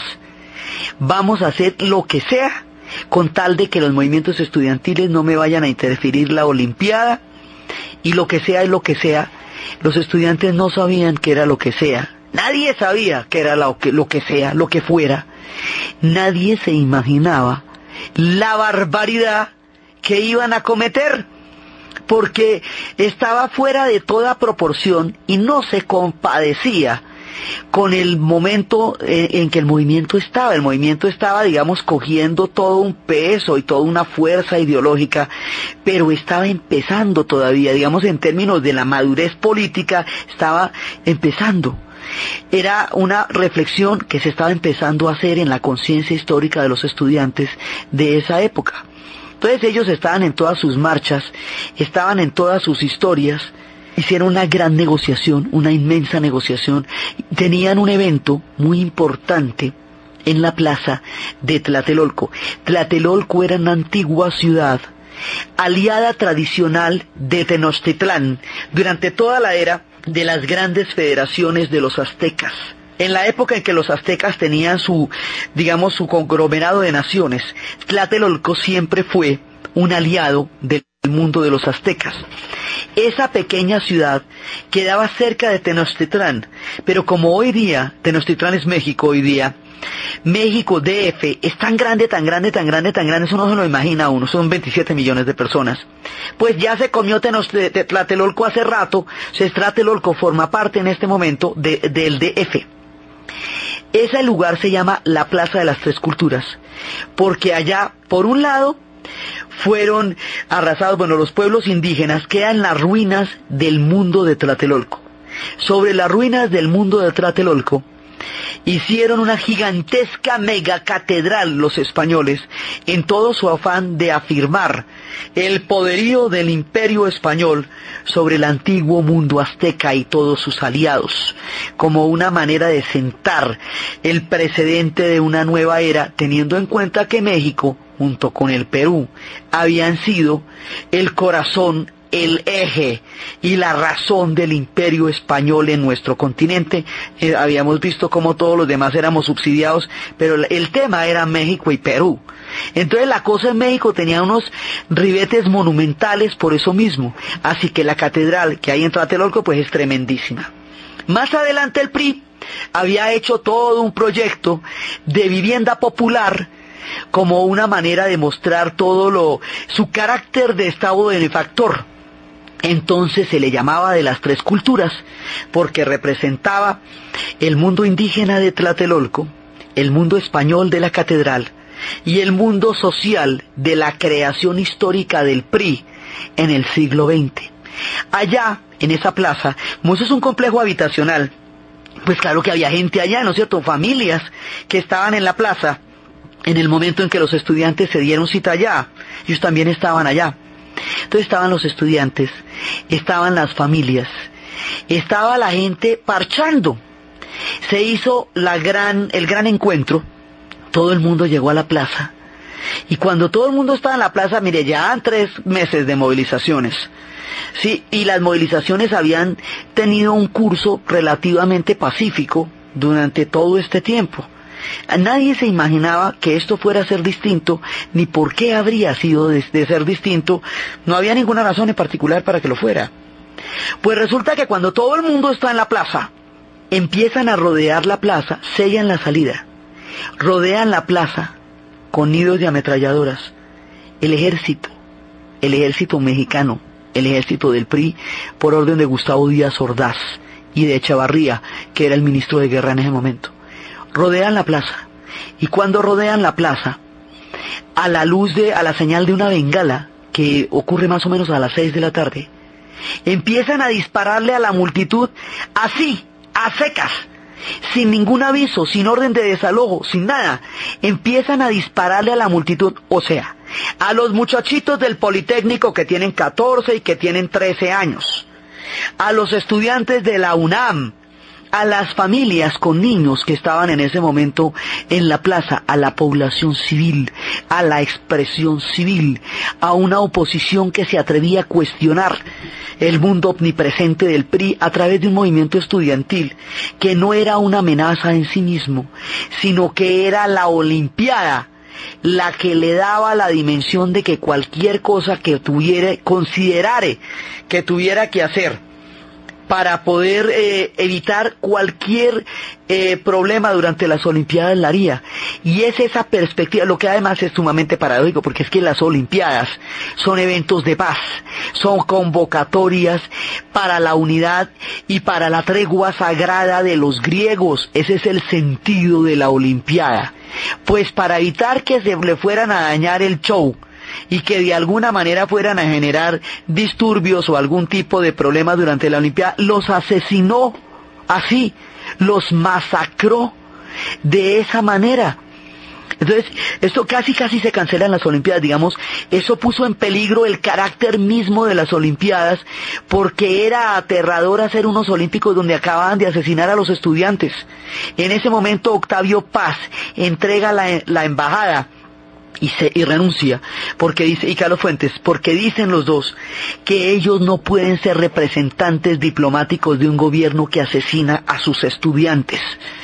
Vamos a hacer lo que sea con tal de que los movimientos estudiantiles no me vayan a interferir la Olimpiada, y lo que sea es lo que sea. Los estudiantes no sabían qué era lo que sea. Nadie sabía qué era lo que, lo que sea, lo que fuera. Nadie se imaginaba la barbaridad que iban a cometer, porque estaba fuera de toda proporción y no se compadecía con el momento en, en que el movimiento estaba. El movimiento estaba, digamos, cogiendo todo un peso y toda una fuerza ideológica, pero estaba empezando todavía, digamos, en términos de la madurez política, estaba empezando. Era una reflexión que se estaba empezando a hacer en la conciencia histórica de los estudiantes de esa época. Entonces ellos estaban en todas sus marchas, estaban en todas sus historias. Hicieron una gran negociación, una inmensa negociación. Tenían un evento muy importante en la plaza de Tlatelolco. Tlatelolco era una antigua ciudad, aliada tradicional de Tenochtitlán, durante toda la era de las grandes federaciones de los aztecas. En la época en que los aztecas tenían su, digamos, su conglomerado de naciones, Tlatelolco siempre fue un aliado de el mundo de los aztecas. Esa pequeña ciudad quedaba cerca de Tenochtitlán, pero como hoy día, Tenochtitlán es México hoy día, México D F es tan grande, tan grande, tan grande, tan grande, eso no se lo imagina uno, son veintisiete millones de personas. Pues ya se comió Tenochtitlan, Tlatelolco hace rato, o sea, Tlatelolco forma parte en este momento de, del D F. Ese lugar se llama la Plaza de las Tres Culturas, porque allá, por un lado, fueron arrasados, bueno, los pueblos indígenas quedan las ruinas del mundo de Tlatelolco. Sobre las ruinas del mundo de Tlatelolco, hicieron una gigantesca megacatedral los españoles en todo su afán de afirmar el poderío del imperio español sobre el antiguo mundo azteca y todos sus aliados, como una manera de sentar el precedente de una nueva era, teniendo en cuenta que México, junto con el Perú, habían sido el corazón, el eje y la razón del imperio español en nuestro continente. Eh, habíamos visto cómo todos los demás éramos subsidiados, pero el tema era México y Perú. Entonces la cosa en México tenía unos ribetes monumentales por eso mismo, así que la catedral que hay en Tlatelolco pues es tremendísima. Más adelante el P R I había hecho todo un proyecto de vivienda popular como una manera de mostrar todo lo su carácter de estado benefactor. Entonces se le llamaba de las tres culturas, porque representaba el mundo indígena de Tlatelolco, el mundo español de la catedral y el mundo social de la creación histórica del P R I en el siglo veinte. Allá, en esa plaza, como eso es un complejo habitacional, pues claro que había gente allá, ¿no es cierto?, familias que estaban en la plaza en el momento en que los estudiantes se dieron cita allá, ellos también estaban allá. Entonces estaban los estudiantes, estaban las familias, estaba la gente parchando. Se hizo la gran, el gran encuentro, todo el mundo llegó a la plaza, y cuando todo el mundo estaba en la plaza, mire, ya han tres meses de movilizaciones, sí, y las movilizaciones habían tenido un curso relativamente pacífico durante todo este tiempo. Nadie se imaginaba que esto fuera a ser distinto, ni por qué habría sido de, de ser distinto. No había ninguna razón en particular para que lo fuera. Pues resulta que cuando todo el mundo está en la plaza, empiezan a rodear la plaza, sellan la salida, rodean la plaza con nidos de ametralladoras, el ejército, el ejército mexicano, el ejército del P R I, por orden de Gustavo Díaz Ordaz y de Echavarría, que era el ministro de guerra en ese momento. Rodean la plaza, y cuando rodean la plaza, a la luz de, a la señal de una bengala, que ocurre más o menos a las seis de la tarde, empiezan a dispararle a la multitud, así, a secas, sin ningún aviso, sin orden de desalojo, sin nada, empiezan a dispararle a la multitud, o sea, a los muchachitos del Politécnico que tienen catorce y que tienen trece años, a los estudiantes de la UNAM, a las familias con niños que estaban en ese momento en la plaza, a la población civil, a la expresión civil, a una oposición que se atrevía a cuestionar el mundo omnipresente del P R I a través de un movimiento estudiantil que no era una amenaza en sí mismo, sino que era la Olimpiada la que le daba la dimensión de que cualquier cosa que tuviera, considerare que tuviera que hacer para poder eh, evitar cualquier eh, problema durante las Olimpiadas la haría. Y es esa perspectiva, lo que además es sumamente paradójico, porque es que las Olimpiadas son eventos de paz, son convocatorias para la unidad y para la tregua sagrada de los griegos. Ese es el sentido de la Olimpiada. Pues para evitar que se le fueran a dañar el show, y que de alguna manera fueran a generar disturbios o algún tipo de problema durante la Olimpiada, los asesinó así, los masacró de esa manera. Entonces, esto casi casi se cancela en las Olimpiadas, digamos, eso puso en peligro el carácter mismo de las Olimpiadas, porque era aterrador hacer unos olímpicos donde acababan de asesinar a los estudiantes. En ese momento Octavio Paz entrega la, la embajada y se y renuncia, porque dice, y Carlos Fuentes, porque dicen los dos que ellos no pueden ser representantes diplomáticos de un gobierno que asesina a sus estudiantes,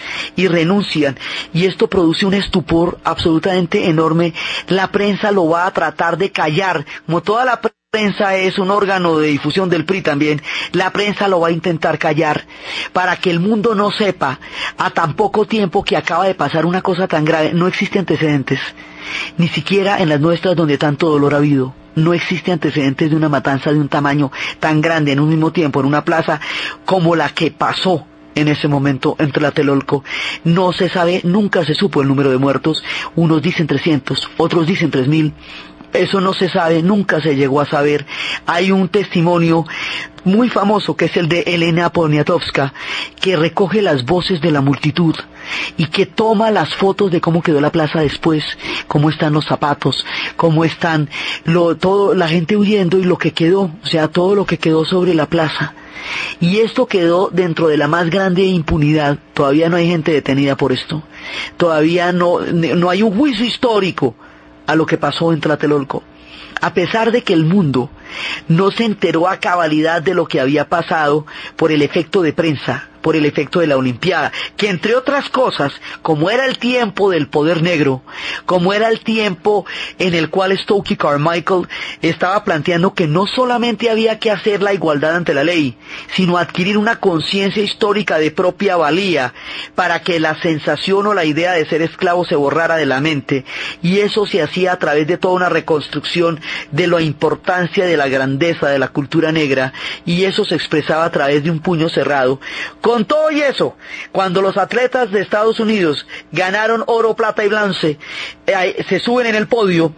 y renuncian, y esto produce un estupor absolutamente enorme. La prensa lo va a tratar de callar, como toda la prensa prensa es un órgano de difusión del P R I también, la prensa lo va a intentar callar para que el mundo no sepa a tan poco tiempo que acaba de pasar una cosa tan grave. No existe antecedentes, ni siquiera en las nuestras donde tanto dolor ha habido. No existe antecedentes de una matanza de un tamaño tan grande en un mismo tiempo en una plaza como la que pasó en ese momento en Tlatelolco. No se sabe, nunca se supo el número de muertos. Unos dicen trescientos, otros dicen tres mil. Eso no se sabe, nunca se llegó a saber. Hay un testimonio muy famoso que es el de Elena Poniatowska, que recoge las voces de la multitud y que toma las fotos de cómo quedó la plaza después, cómo están los zapatos, cómo están lo, todo, la gente huyendo y lo que quedó, o sea, todo lo que quedó sobre la plaza. Y esto quedó dentro de la más grande impunidad. Todavía no hay gente detenida por esto. Todavía no, no hay un juicio histórico a lo que pasó en Tlatelolco. A pesar de que el mundo no se enteró a cabalidad de lo que había pasado por el efecto de prensa, por el efecto de la Olimpiada, que entre otras cosas, como era el tiempo del poder negro, como era el tiempo en el cual Stokely Carmichael estaba planteando que no solamente había que hacer la igualdad ante la ley, sino adquirir una conciencia histórica de propia valía para que la sensación o la idea de ser esclavo se borrara de la mente, y eso se hacía a través de toda una reconstrucción de la importancia de la grandeza de la cultura negra, y eso se expresaba a través de un puño cerrado. Con todo y eso, cuando los atletas de Estados Unidos ganaron oro, plata y bronce, eh, se suben en el podio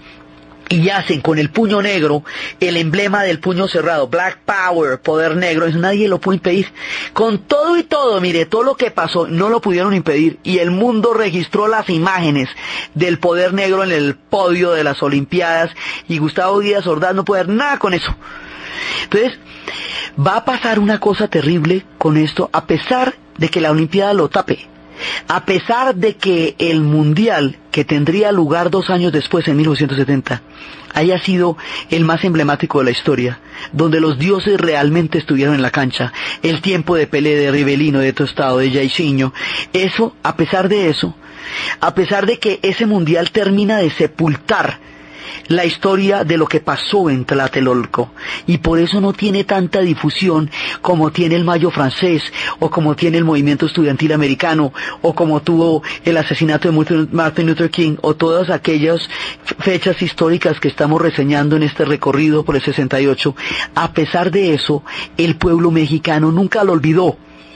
y hacen con el puño negro el emblema del puño cerrado, Black Power, poder negro. Eso nadie lo puede impedir. Con todo y todo, mire, todo lo que pasó no lo pudieron impedir, y el mundo registró las imágenes del poder negro en el podio de las Olimpiadas, y Gustavo Díaz Ordaz no puede hacer nada con eso. Entonces, va a pasar una cosa terrible con esto, a pesar de que la Olimpiada lo tape, a pesar de que el Mundial, que tendría lugar dos años después, en mil novecientos setenta, haya sido el más emblemático de la historia, donde los dioses realmente estuvieron en la cancha, el tiempo de Pelé, de Rivelino, de Tostado, de Jairzinho. Eso, a pesar de eso, a pesar de que ese Mundial termina de sepultar la historia de lo que pasó en Tlatelolco, y por eso no tiene tanta difusión como tiene el Mayo francés, o como tiene el movimiento estudiantil americano, o como tuvo el asesinato de Martin Luther King, o todas aquellas fechas históricas que estamos reseñando en este recorrido por el sesenta y ocho. A pesar de eso, el pueblo mexicano nunca lo olvidó.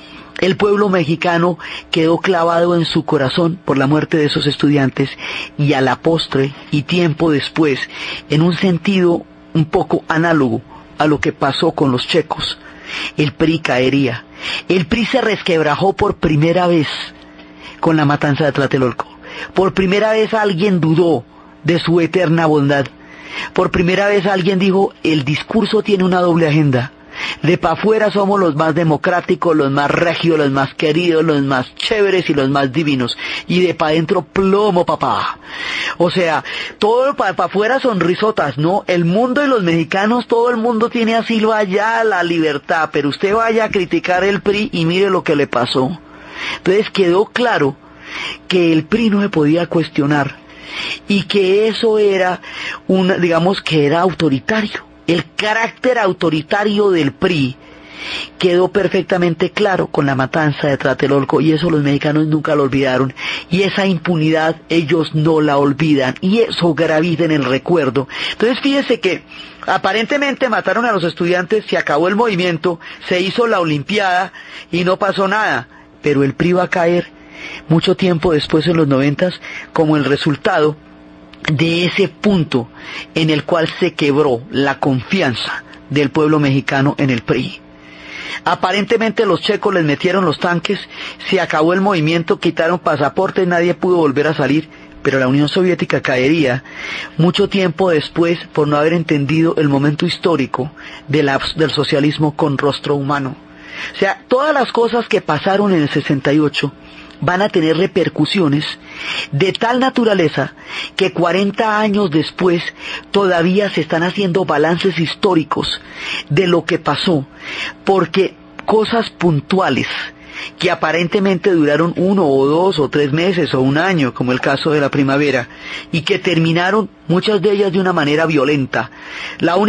El pueblo mexicano quedó clavado en su corazón por la muerte de esos estudiantes, y a la postre y tiempo después, en un sentido un poco análogo a lo que pasó con los checos, el P R I caería. El P R I se resquebrajó por primera vez con la matanza de Tlatelolco. Por primera vez alguien dudó de su eterna bondad. Por primera vez alguien dijo, el discurso tiene una doble agenda. De pa' afuera somos los más democráticos, los más regios, los más queridos, los más chéveres y los más divinos. Y de pa' adentro plomo, papá. O sea, todo pa' pa' afuera sonrisotas, ¿no? El mundo y los mexicanos, todo el mundo tiene asilo allá, la libertad. Pero usted vaya a criticar el P R I y mire lo que le pasó. Entonces quedó claro que el P R I no se podía cuestionar, y que eso era, una, digamos que era autoritario. El carácter autoritario del P R I quedó perfectamente claro con la matanza de Tlatelolco, y eso los mexicanos nunca lo olvidaron, y esa impunidad ellos no la olvidan, y eso gravita en el recuerdo. Entonces fíjese que aparentemente mataron a los estudiantes, se acabó el movimiento, se hizo la Olimpiada y no pasó nada, pero el P R I va a caer mucho tiempo después, en los noventas, como el resultado de ese punto en el cual se quebró la confianza del pueblo mexicano en el P R I. Aparentemente los checos les metieron los tanques, se acabó el movimiento, quitaron pasaportes, nadie pudo volver a salir, pero la Unión Soviética caería mucho tiempo después por no haber entendido el momento histórico de la, del socialismo con rostro humano. O sea, todas las cosas que pasaron en el sesenta y ocho van a tener repercusiones de tal naturaleza que cuarenta años después todavía se están haciendo balances históricos de lo que pasó, porque cosas puntuales que aparentemente duraron uno o dos o tres meses o un año, como el caso de la primavera, y que terminaron muchas de ellas de una manera violenta. La única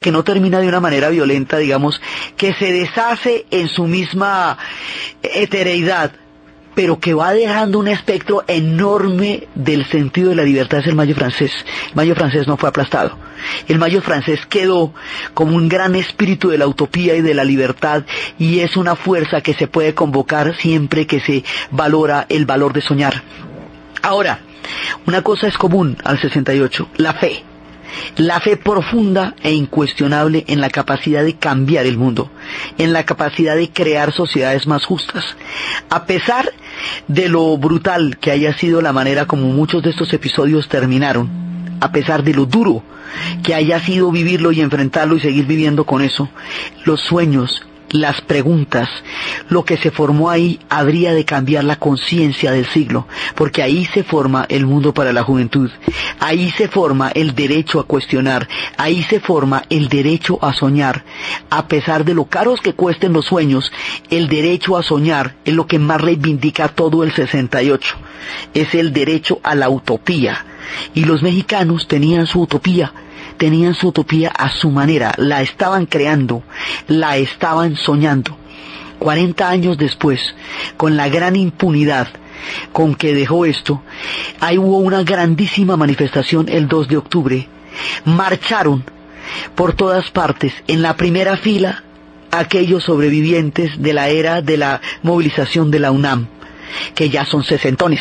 que no termina de una manera violenta, digamos, que se deshace en su misma hetereidad, pero que va dejando un espectro enorme del sentido de la libertad, es el Mayo francés. El Mayo francés no fue aplastado. El Mayo francés quedó como un gran espíritu de la utopía y de la libertad, y es una fuerza que se puede convocar siempre que se valora el valor de soñar. Ahora, una cosa es común al sesenta y ocho, la fe. La fe profunda e incuestionable en la capacidad de cambiar el mundo, en la capacidad de crear sociedades más justas. A pesar de lo brutal que haya sido la manera como muchos de estos episodios terminaron, a pesar de lo duro que haya sido vivirlo y enfrentarlo y seguir viviendo con eso, los sueños, las preguntas, lo que se formó ahí habría de cambiar la conciencia del siglo, porque ahí se forma el mundo para la juventud, ahí se forma el derecho a cuestionar, ahí se forma el derecho a soñar. A pesar de lo caros que cuesten los sueños, el derecho a soñar es lo que más reivindica todo el sesenta y ocho, es el derecho a la utopía, y los mexicanos tenían su utopía. Tenían su utopía a su manera, la estaban creando, la estaban soñando. cuarenta años después, con la gran impunidad con que dejó esto, ahí hubo una grandísima manifestación el dos de octubre. Marcharon por todas partes, en la primera fila, aquellos sobrevivientes de la era de la movilización de la UNAM, que ya son sesentones.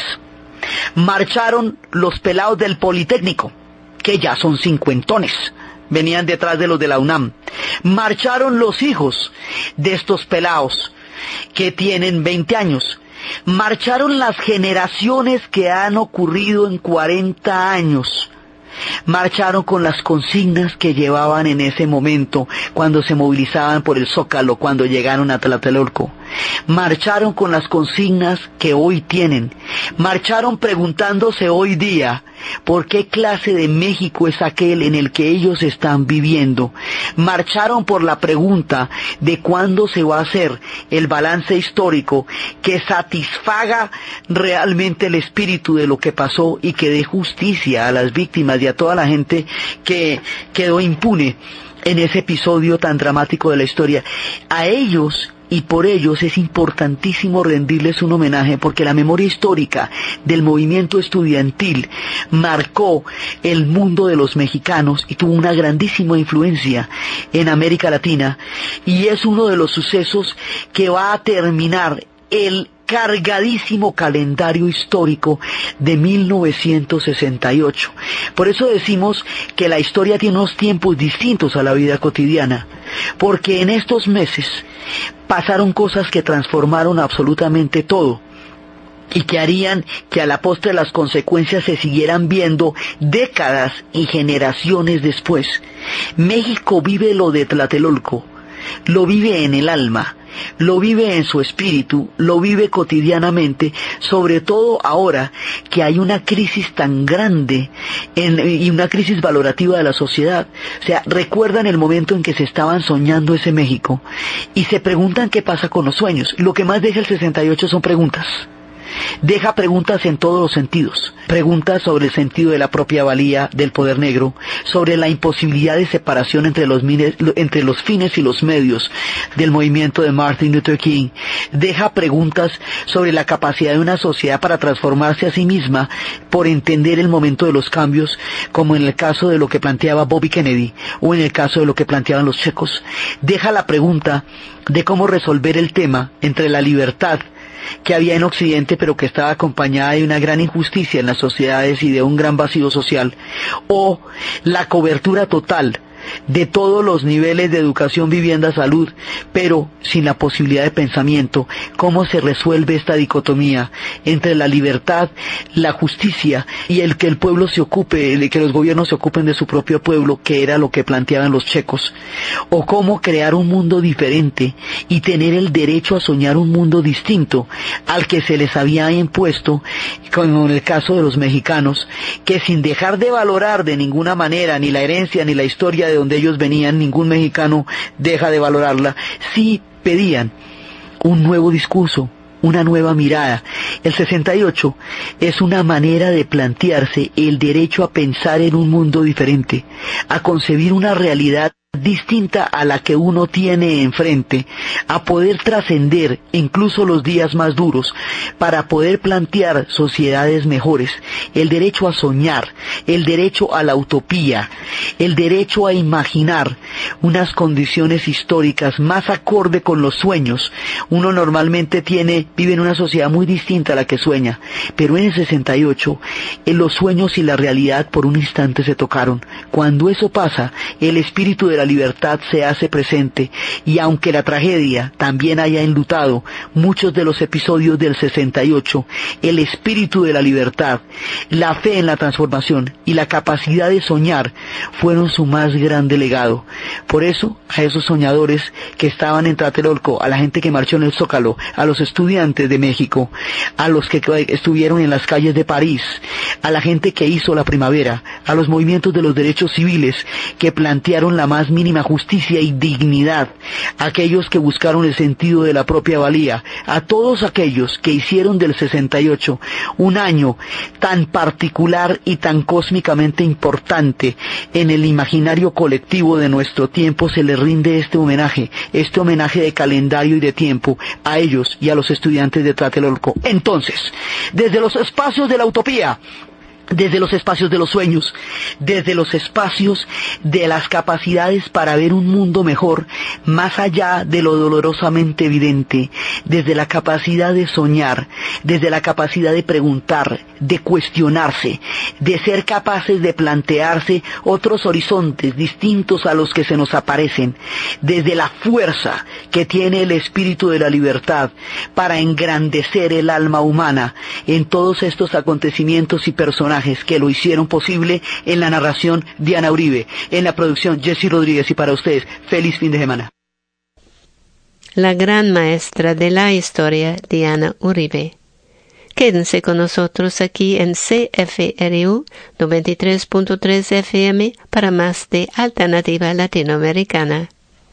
Marcharon los pelados del Politécnico, que ya son cincuentones, venían detrás de los de la UNAM. Marcharon los hijos de estos pelados, que tienen veinte años. Marcharon las generaciones que han ocurrido en cuarenta años. Marcharon con las consignas que llevaban en ese momento, cuando se movilizaban por el Zócalo, cuando llegaron a Tlatelolco. Marcharon con las consignas que hoy tienen. Marcharon preguntándose hoy día, ¿por qué clase de México es aquel en el que ellos están viviendo? Marcharon por la pregunta de cuándo se va a hacer el balance histórico que satisfaga realmente el espíritu de lo que pasó y que dé justicia a las víctimas y a toda la gente que quedó impune en ese episodio tan dramático de la historia. A ellos y por ellos es importantísimo rendirles un homenaje, porque la memoria histórica del movimiento estudiantil marcó el mundo de los mexicanos y tuvo una grandísima influencia en América Latina, y es uno de los sucesos que va a terminar el cargadísimo calendario histórico de mil novecientos sesenta y ocho. Por eso decimos que la historia tiene unos tiempos distintos a la vida cotidiana, porque en estos meses pasaron cosas que transformaron absolutamente todo y que harían que a la postre las consecuencias se siguieran viendo décadas y generaciones después. México vive lo de Tlatelolco, lo vive en el alma, lo vive en su espíritu, lo vive cotidianamente, sobre todo ahora que hay una crisis tan grande en, y una crisis valorativa de la sociedad. O sea, recuerdan el momento en que se estaban soñando ese México y se preguntan qué pasa con los sueños. Lo que más deja el sesenta y ocho son preguntas. Deja preguntas en todos los sentidos. Preguntas sobre el sentido de la propia valía del poder negro, sobre la imposibilidad de separación entre los, mines, entre los fines y los medios del movimiento de Martin Luther King. Deja preguntas sobre la capacidad de una sociedad para transformarse a sí misma por entender el momento de los cambios, como en el caso de lo que planteaba Bobby Kennedy o en el caso de lo que planteaban los checos. Deja la pregunta de cómo resolver el tema entre la libertad que había en Occidente, pero que estaba acompañada de una gran injusticia en las sociedades y de un gran vacío social, o la cobertura total de todos los niveles de educación, vivienda, salud, pero sin la posibilidad de pensamiento. ¿Cómo se resuelve esta dicotomía entre la libertad, la justicia y el que el pueblo se ocupe, el que los gobiernos se ocupen de su propio pueblo, que era lo que planteaban los checos? ¿O cómo crear un mundo diferente y tener el derecho a soñar un mundo distinto al que se les había impuesto, como en el caso de los mexicanos, que sin dejar de valorar de ninguna manera ni la herencia ni la historia de donde ellos venían, ningún mexicano deja de valorarla, sí pedían un nuevo discurso, una nueva mirada? El sesenta y ocho es una manera de plantearse el derecho a pensar en un mundo diferente, a concebir una realidad distinta a la que uno tiene enfrente, a poder trascender incluso los días más duros, para poder plantear sociedades mejores, el derecho a soñar, el derecho a la utopía, el derecho a imaginar unas condiciones históricas más acorde con los sueños. Uno normalmente tiene, vive en una sociedad muy distinta a la que sueña, pero en el sesenta y ocho, en los sueños y la realidad por un instante se tocaron. Cuando eso pasa, el espíritu de la libertad se hace presente, y aunque la tragedia también haya enlutado muchos de los episodios del sesenta y ocho, el espíritu de la libertad, la fe en la transformación y la capacidad de soñar fueron su más grande legado. Por eso, a esos soñadores que estaban en Tlatelolco, a la gente que marchó en el Zócalo, a los estudiantes de México, a los que estuvieron en las calles de París, a la gente que hizo la primavera, a los movimientos de los derechos civiles que plantearon la más mínima justicia y dignidad, a aquellos que buscaron el sentido de la propia valía, a todos aquellos que hicieron del sesenta y ocho un año tan particular y tan cósmicamente importante en el imaginario colectivo de nuestro tiempo, se les rinde este homenaje, este homenaje de calendario y de tiempo a ellos y a los estudiantes de Tlatelolco. Entonces, desde los espacios de la utopía, desde los espacios de los sueños, desde los espacios de las capacidades para ver un mundo mejor, más allá de lo dolorosamente evidente, desde la capacidad de soñar, desde la capacidad de preguntar, de cuestionarse, de ser capaces de plantearse otros horizontes distintos a los que se nos aparecen, desde la fuerza que tiene el espíritu de la libertad para engrandecer el alma humana en todos estos acontecimientos y personajes que lo hicieron posible. En la narración, Diana Uribe, en la producción, Jessy Rodríguez, y para ustedes, feliz fin de semana. La gran maestra de la historia, Diana Uribe. Quédense con nosotros aquí en C F R U noventa y tres punto tres F M para más de Alternativa Latinoamericana.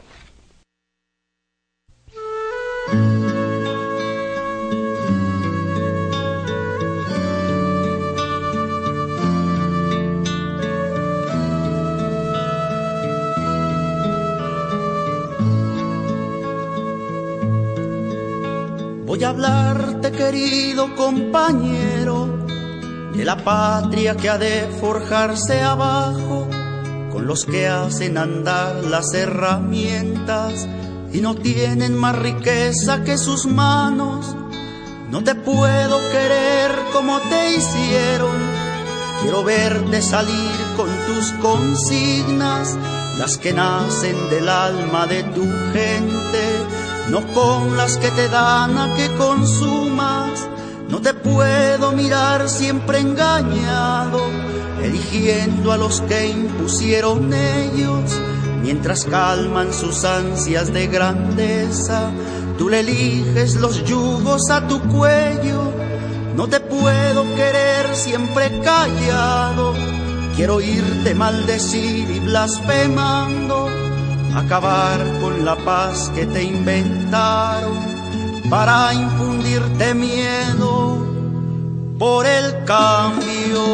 Voy a hablarte, querido compañero, de la patria que ha de forjarse abajo, con los que hacen andar las herramientas y no tienen más riqueza que sus manos. No te puedo querer como te hicieron, quiero verte salir con tus consignas, las que nacen del alma de tu gente, no con las que te dan a que consumas. No te puedo mirar siempre engañado, eligiendo a los que impusieron ellos, mientras calman sus ansias de grandeza. Tú le eliges los yugos a tu cuello. No te puedo querer siempre callado, quiero oírte maldecir y blasfemando, acabar con la paz que te inventaron para infundirte miedo por el cambio.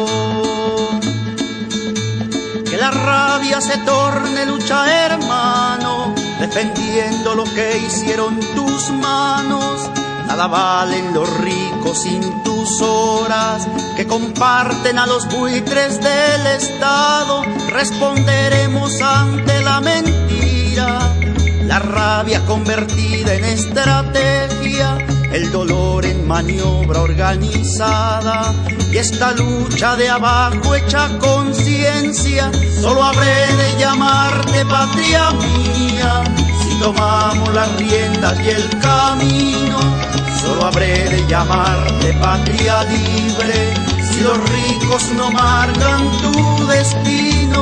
Que la rabia se torne lucha, hermano, defendiendo lo que hicieron tus manos. Nada valen los ricos sin tus horas, que comparten a los buitres del Estado. Responderemos ante la mentira, la rabia convertida en estrategia, el dolor en maniobra organizada, y esta lucha de abajo hecha conciencia. Solo habré de llamarte patria mía si tomamos las riendas y el camino. Solo habré de llamarte patria libre si los ricos no marcan tu destino.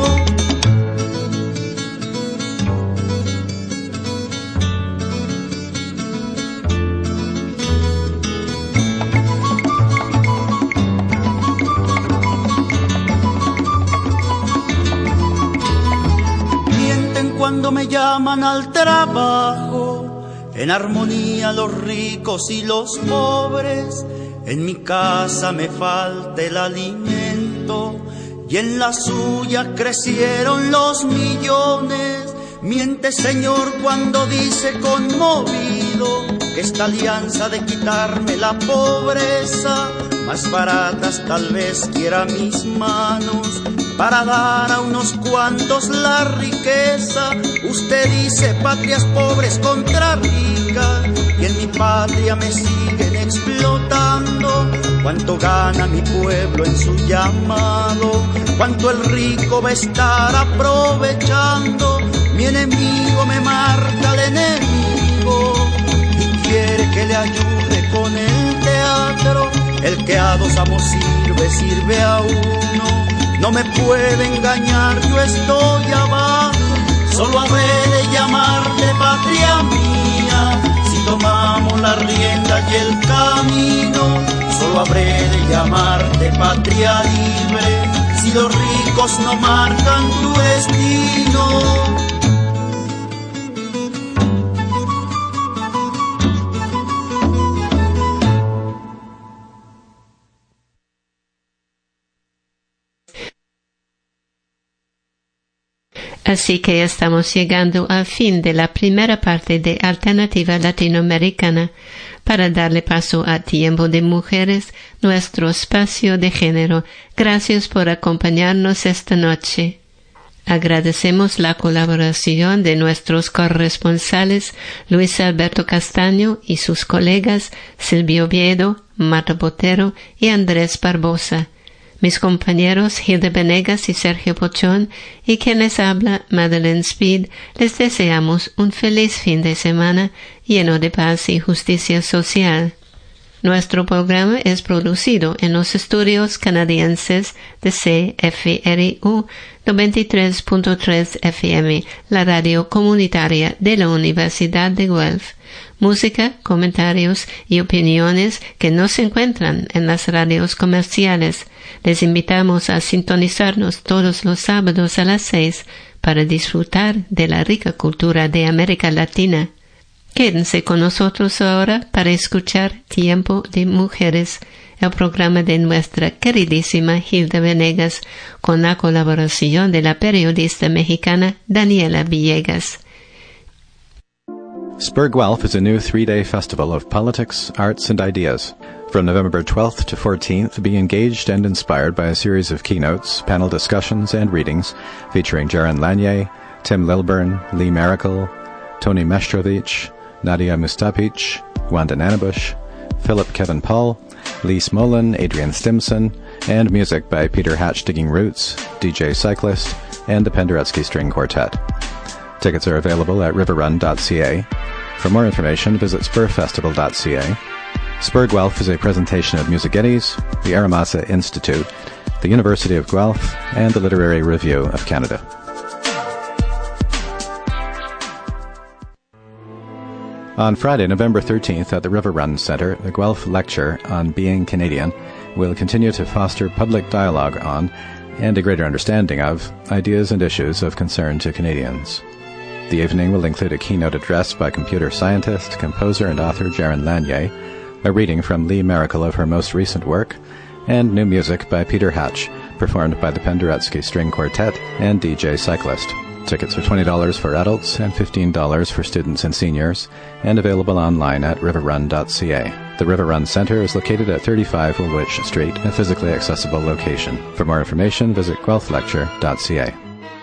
Mienten cuando me llaman al trabajo, en armonía los ricos y los pobres. En mi casa me falta el alimento y en la suya crecieron los millones. Miente, Señor, cuando dice conmovido que esta alianza de quitarme la pobreza, más baratas tal vez quiera mis manos para dar a unos cuantos la riqueza. Usted dice patrias pobres contra ricas, y en mi patria me siguen explotando. Cuánto gana mi pueblo en su llamado, cuánto el rico va a estar aprovechando. Mi enemigo me marca al enemigo y quiere que le ayude con el teatro. El que a dos amos sirve, sirve a uno. No me puede engañar, yo estoy abajo. Solo habré de llamarte patria mía si tomamos la rienda y el camino. Solo habré de llamarte patria libre si los ricos no marcan tu destino. Así que estamos llegando al fin de la primera parte de Alternativa Latinoamericana para darle paso a Tiempo de Mujeres, nuestro espacio de género. Gracias por acompañarnos esta noche. Agradecemos la colaboración de nuestros corresponsales Luis Alberto Castaño y sus colegas Silvio Oviedo, Marta Botero y Andrés Barbosa. Mis compañeros Hilda Venegas y Sergio Pochón y quien les habla, Madeleine Speed, les deseamos un feliz fin de semana lleno de paz y justicia social. Nuestro programa es producido en los estudios canadienses de C F R U noventa y tres punto tres F M, la radio comunitaria de la Universidad de Guelph. Música, comentarios y opiniones que no se encuentran en las radios comerciales. Les invitamos a sintonizarnos todos los sábados a las seis para disfrutar de la rica cultura de América Latina. Quédense con nosotros ahora para escuchar Tiempo de Mujeres, el programa de nuestra queridísima Hilda Venegas, con la colaboración de la periodista mexicana Daniela Villegas. Spur Guelph is a new three-day festival of politics, arts, and ideas. From November twelfth to fourteenth, be engaged and inspired by a series of keynotes, panel discussions, and readings featuring Jaron Lanier, Tim Lilburn, Lee Maracle, Tony Mestrovich, Nadia Mustapich, Wanda Nanabush, Philip Kevin Paul, Lee Smolin, Adrian Stimson, and music by Peter Hatch Digging Roots, D J Cyclist, and the Penderecki String Quartet. Tickets are available at riverrun dot c a. For more information, visit spur festival dot c a. Spur Guelph is a presentation of Music-Geddes, the Aramasa Institute, the University of Guelph, and the Literary Review of Canada. On Friday, November thirteenth, at the River Run Centre, the Guelph Lecture on Being Canadian will continue to foster public dialogue on, and a greater understanding of, ideas and issues of concern to Canadians. The evening will include a keynote address by computer scientist, composer, and author Jaron Lanier, a reading from Lee Maracle of her most recent work, and new music by Peter Hatch, performed by the Penderecki String Quartet and D J Cyclist. Tickets are twenty dollars for adults and fifteen dollars for students and seniors, and available online at riverrun dot c a. The River Run Centre is located at thirty-five Woolwich Street, a physically accessible location. For more information, visit guelph lecture dot c a.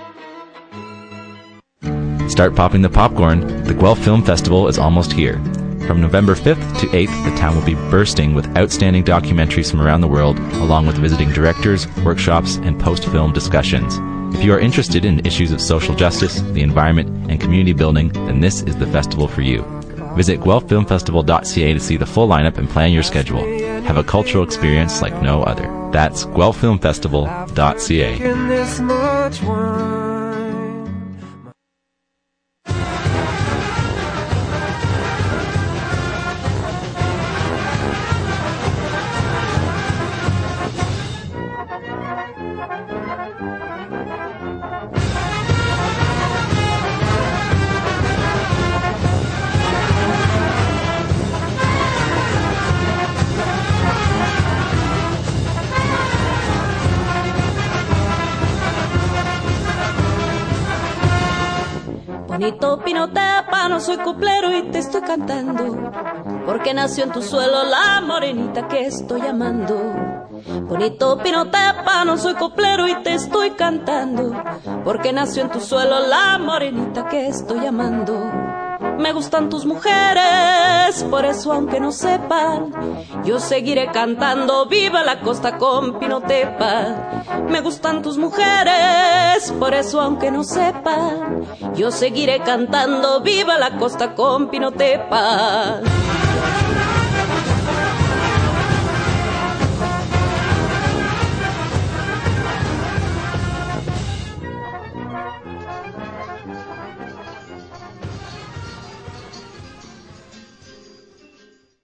Start popping the popcorn. The Guelph Film Festival is almost here. From November fifth to eighth, the town will be bursting with outstanding documentaries from around the world, along with visiting directors, workshops, and post-film discussions. If you are interested in issues of social justice, the environment, and community building, then this is the festival for you. Visit guelph film festival dot c a to see the full lineup and plan your schedule. Have a cultural experience like no other. That's guelph film festival dot c a. Bonito Pinotepa, no soy coplero y te estoy cantando, porque nació en tu suelo la morenita que estoy amando. Bonito Pinotepa, no soy coplero y te estoy cantando, porque nació en tu suelo la morenita que estoy amando. Me gustan tus mujeres, por eso aunque no sepan, yo seguiré cantando viva la costa con Pinotepa. Me gustan tus mujeres, por eso aunque no sepan, yo seguiré cantando viva la costa con Pinotepa.